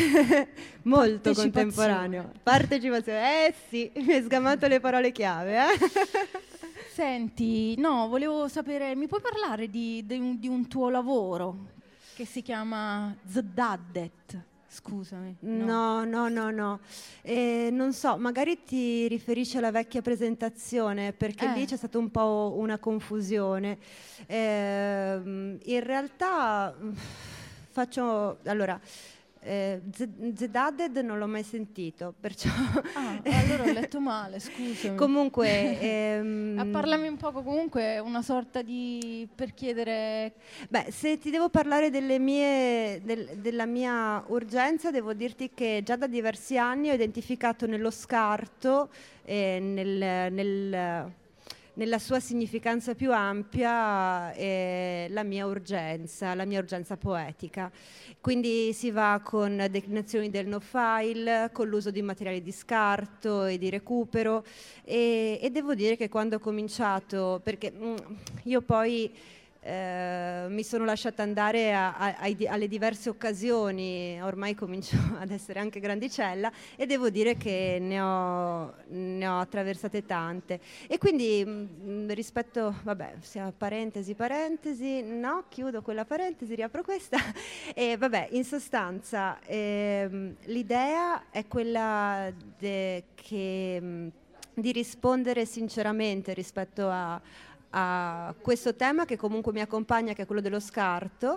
Speaker 7: Molto contemporaneo. Partecipazione. Eh sì, mi hai sgamato le parole chiave, eh?
Speaker 11: Senti, no, volevo sapere, mi puoi parlare di, di, un, di un tuo lavoro che si chiama Zdaddet? Scusami.
Speaker 7: No, no, no, no. Eh, non so, magari ti riferisci alla vecchia presentazione, perché
Speaker 11: Eh.
Speaker 7: lì c'è stata un po' una confusione. Eh, in realtà mh, faccio... Allora... Eh, Zdaddet non l'ho mai sentito, perciò
Speaker 11: Ah, allora ho letto male, scusami.
Speaker 7: comunque ehm,
Speaker 11: Ah, parlami un poco, comunque una sorta di, per chiedere.
Speaker 7: beh, se ti devo parlare delle mie, del- della mia urgenza, devo dirti che già da diversi anni ho identificato nello scarto, eh, nel, nel- nella sua significanza più ampia, eh, la mia urgenza, la mia urgenza poetica. Quindi si va con declinazioni del no file, con l'uso di materiali di scarto e di recupero, e, e devo dire che quando ho cominciato, perché mm, io poi eh, mi sono lasciata andare a- a- ai di- alle diverse occasioni, ormai comincio ad essere anche grandicella, e devo dire che ne ho, ne ho attraversate tante. E quindi mh, rispetto, vabbè, sia parentesi, parentesi, no, chiudo quella parentesi, riapro questa, e vabbè, in sostanza ehm, l'idea è quella de- che, mh, di rispondere sinceramente rispetto a a questo tema che comunque mi accompagna, che è quello dello scarto,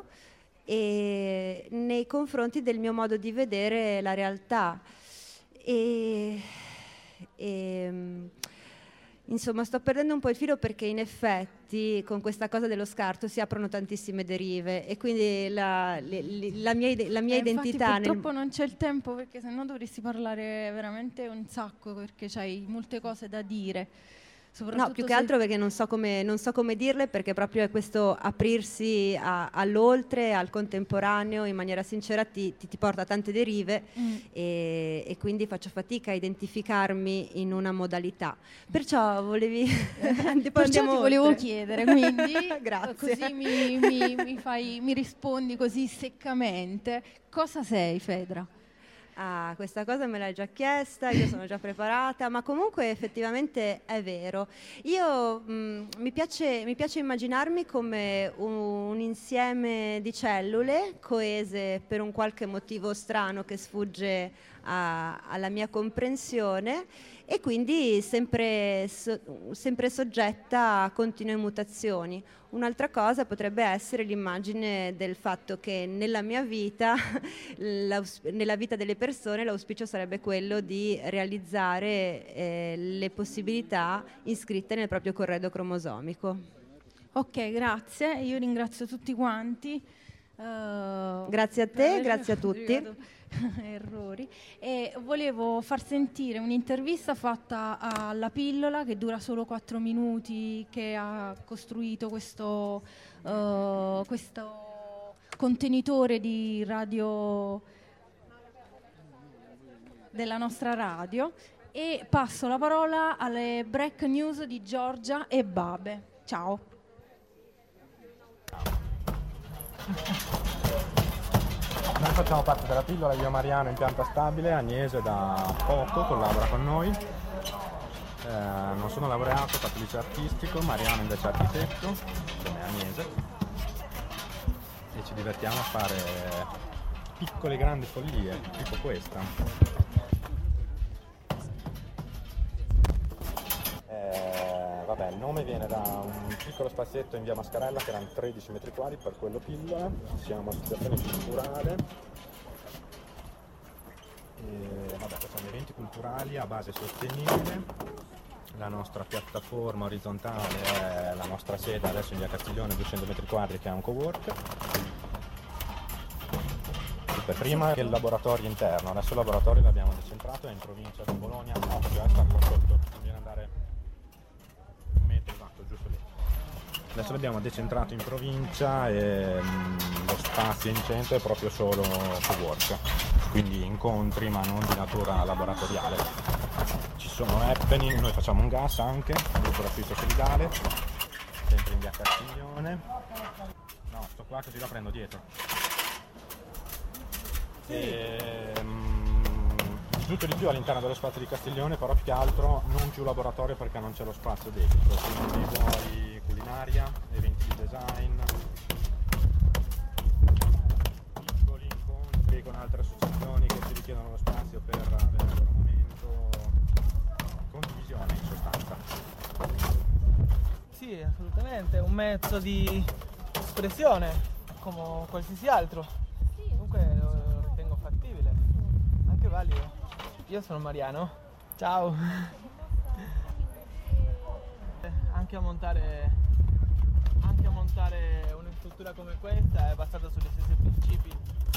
Speaker 7: e nei confronti del mio modo di vedere la realtà. E, e, mh, insomma, sto perdendo un po' il filo, perché in effetti con questa cosa dello scarto si aprono tantissime derive, e quindi la, le- le- la mia, ide- la mia
Speaker 11: Eh, infatti
Speaker 7: identità nel-
Speaker 11: purtroppo non c'è il tempo, perché sennò dovresti parlare veramente un sacco, perché c'hai molte cose da dire.
Speaker 7: No,
Speaker 11: Soprattutto
Speaker 7: più che
Speaker 11: se-
Speaker 7: altro perché non so come, non so come dirle, perché proprio è questo aprirsi a- all'oltre, al contemporaneo in maniera sincera ti, ti- ti porta a tante derive,
Speaker 11: Mm.
Speaker 7: e, e quindi faccio fatica a identificarmi in una modalità. Perciò volevi... Poi
Speaker 11: Perciò
Speaker 7: andiamo
Speaker 11: ti volevo
Speaker 7: oltre.
Speaker 11: chiedere, quindi
Speaker 7: Grazie.
Speaker 11: così mi, mi- mi fai- mi rispondi così seccamente. Cosa sei, Fedra?
Speaker 7: Ah, questa cosa me l'hai già chiesta, io sono già preparata, ma comunque effettivamente è vero. Io mh, mi piace, mi piace immaginarmi come un, un insieme di cellule coese per un qualche motivo strano che sfugge a- alla mia comprensione, e quindi sempre, so- sempre soggetta a continue mutazioni. Un'altra cosa potrebbe essere l'immagine del fatto che nella mia vita, l'aus- nella vita delle persone, l'auspicio sarebbe quello di realizzare eh, le possibilità iscritte nel proprio corredo cromosomico.
Speaker 11: Ok, grazie. Io ringrazio tutti quanti. eh,
Speaker 7: Grazie a
Speaker 11: per
Speaker 7: te,
Speaker 11: aver
Speaker 7: grazie a tutti.
Speaker 11: ricordato errori, e volevo far sentire un'intervista fatta alla Pillola, che dura solo quattro minuti, che ha costruito questo, eh, questo contenitore di radio della nostra radio, e passo la parola alle break news di Giorgia e Babe. Ciao.
Speaker 12: Noi facciamo parte della Pillola, io Mariano in pianta stabile, Agnese da poco collabora con noi. Eh, non sono laureato, ho fatto liceo artistico, Mariano invece è architetto, come Agnese. E ci divertiamo a fare piccole grandi follie, tipo questa. nome viene da un piccolo spazietto in via Mascarella che erano tredici metri quadri, per quello pillola. Siamo associazione culturale. E, vabbè, facciamo eventi culturali a base sostenibile. La nostra piattaforma orizzontale è la nostra sede adesso in via Castiglione, duecento metri quadri, che è un co-work. Per prima che il laboratorio interno, adesso il laboratorio l'abbiamo decentrato, è in provincia di Bologna, occhio, è stato sotto, bisogna andare un metro, esatto, giusto lì. Adesso l'abbiamo decentrato in provincia e mh, lo spazio in centro è proprio solo co-work, quindi incontri ma non di natura laboratoriale. Ci sono happening, noi facciamo un gas anche, un gruppo d'acquisto solidale, sempre in via Castiglione. No, sto qua così la prendo dietro. E, um, tutto di più all'interno dello spazio di Castiglione, però più che altro non più laboratorio perché non c'è lo spazio dentro, quindi poi culinaria, eventi di design, piccoli incontri con altre associazioni che ci richiedono lo spazio per avere il loro momento, condivisione in sostanza.
Speaker 13: Sì, assolutamente, è un mezzo di espressione come qualsiasi altro, comunque lo ritengo fattibile, anche valido. Io sono Mariano, ciao! Anche a montare, anche a montare una struttura come questa è basata sugli stessi principi.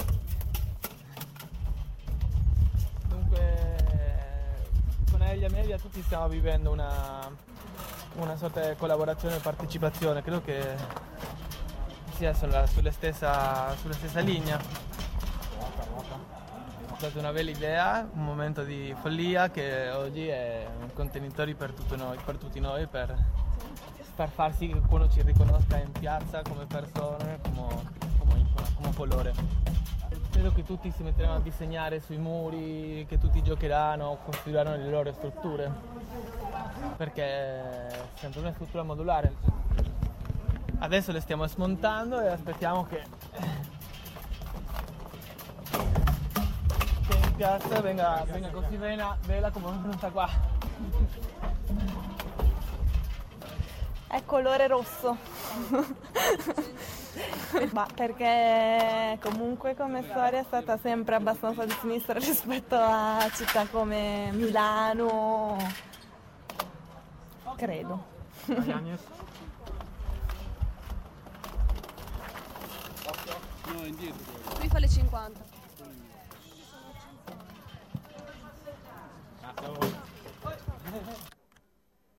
Speaker 13: Dunque con Elia Media tutti stiamo vivendo una, una sorta di collaborazione e partecipazione, credo che sia sulla, sulla, stessa, sulla stessa linea. È stata una bella idea, un momento di follia che oggi è un contenitore per, tutto noi, per tutti noi, per, per far sì che qualcuno ci riconosca in piazza come persone, come, come icona, come colore. Credo che tutti si metteranno a disegnare sui muri, che tutti giocheranno, costruiranno le loro strutture, perché è sempre una struttura modulare. Adesso le stiamo smontando e aspettiamo che, che in piazza venga, venga così bella, bella come è venuta qua.
Speaker 15: È colore rosso. Ma perché comunque come storia è stata sempre abbastanza di sinistra rispetto a città come Milano, credo.
Speaker 23: No, indietro.
Speaker 15: Qui fa le cinquanta.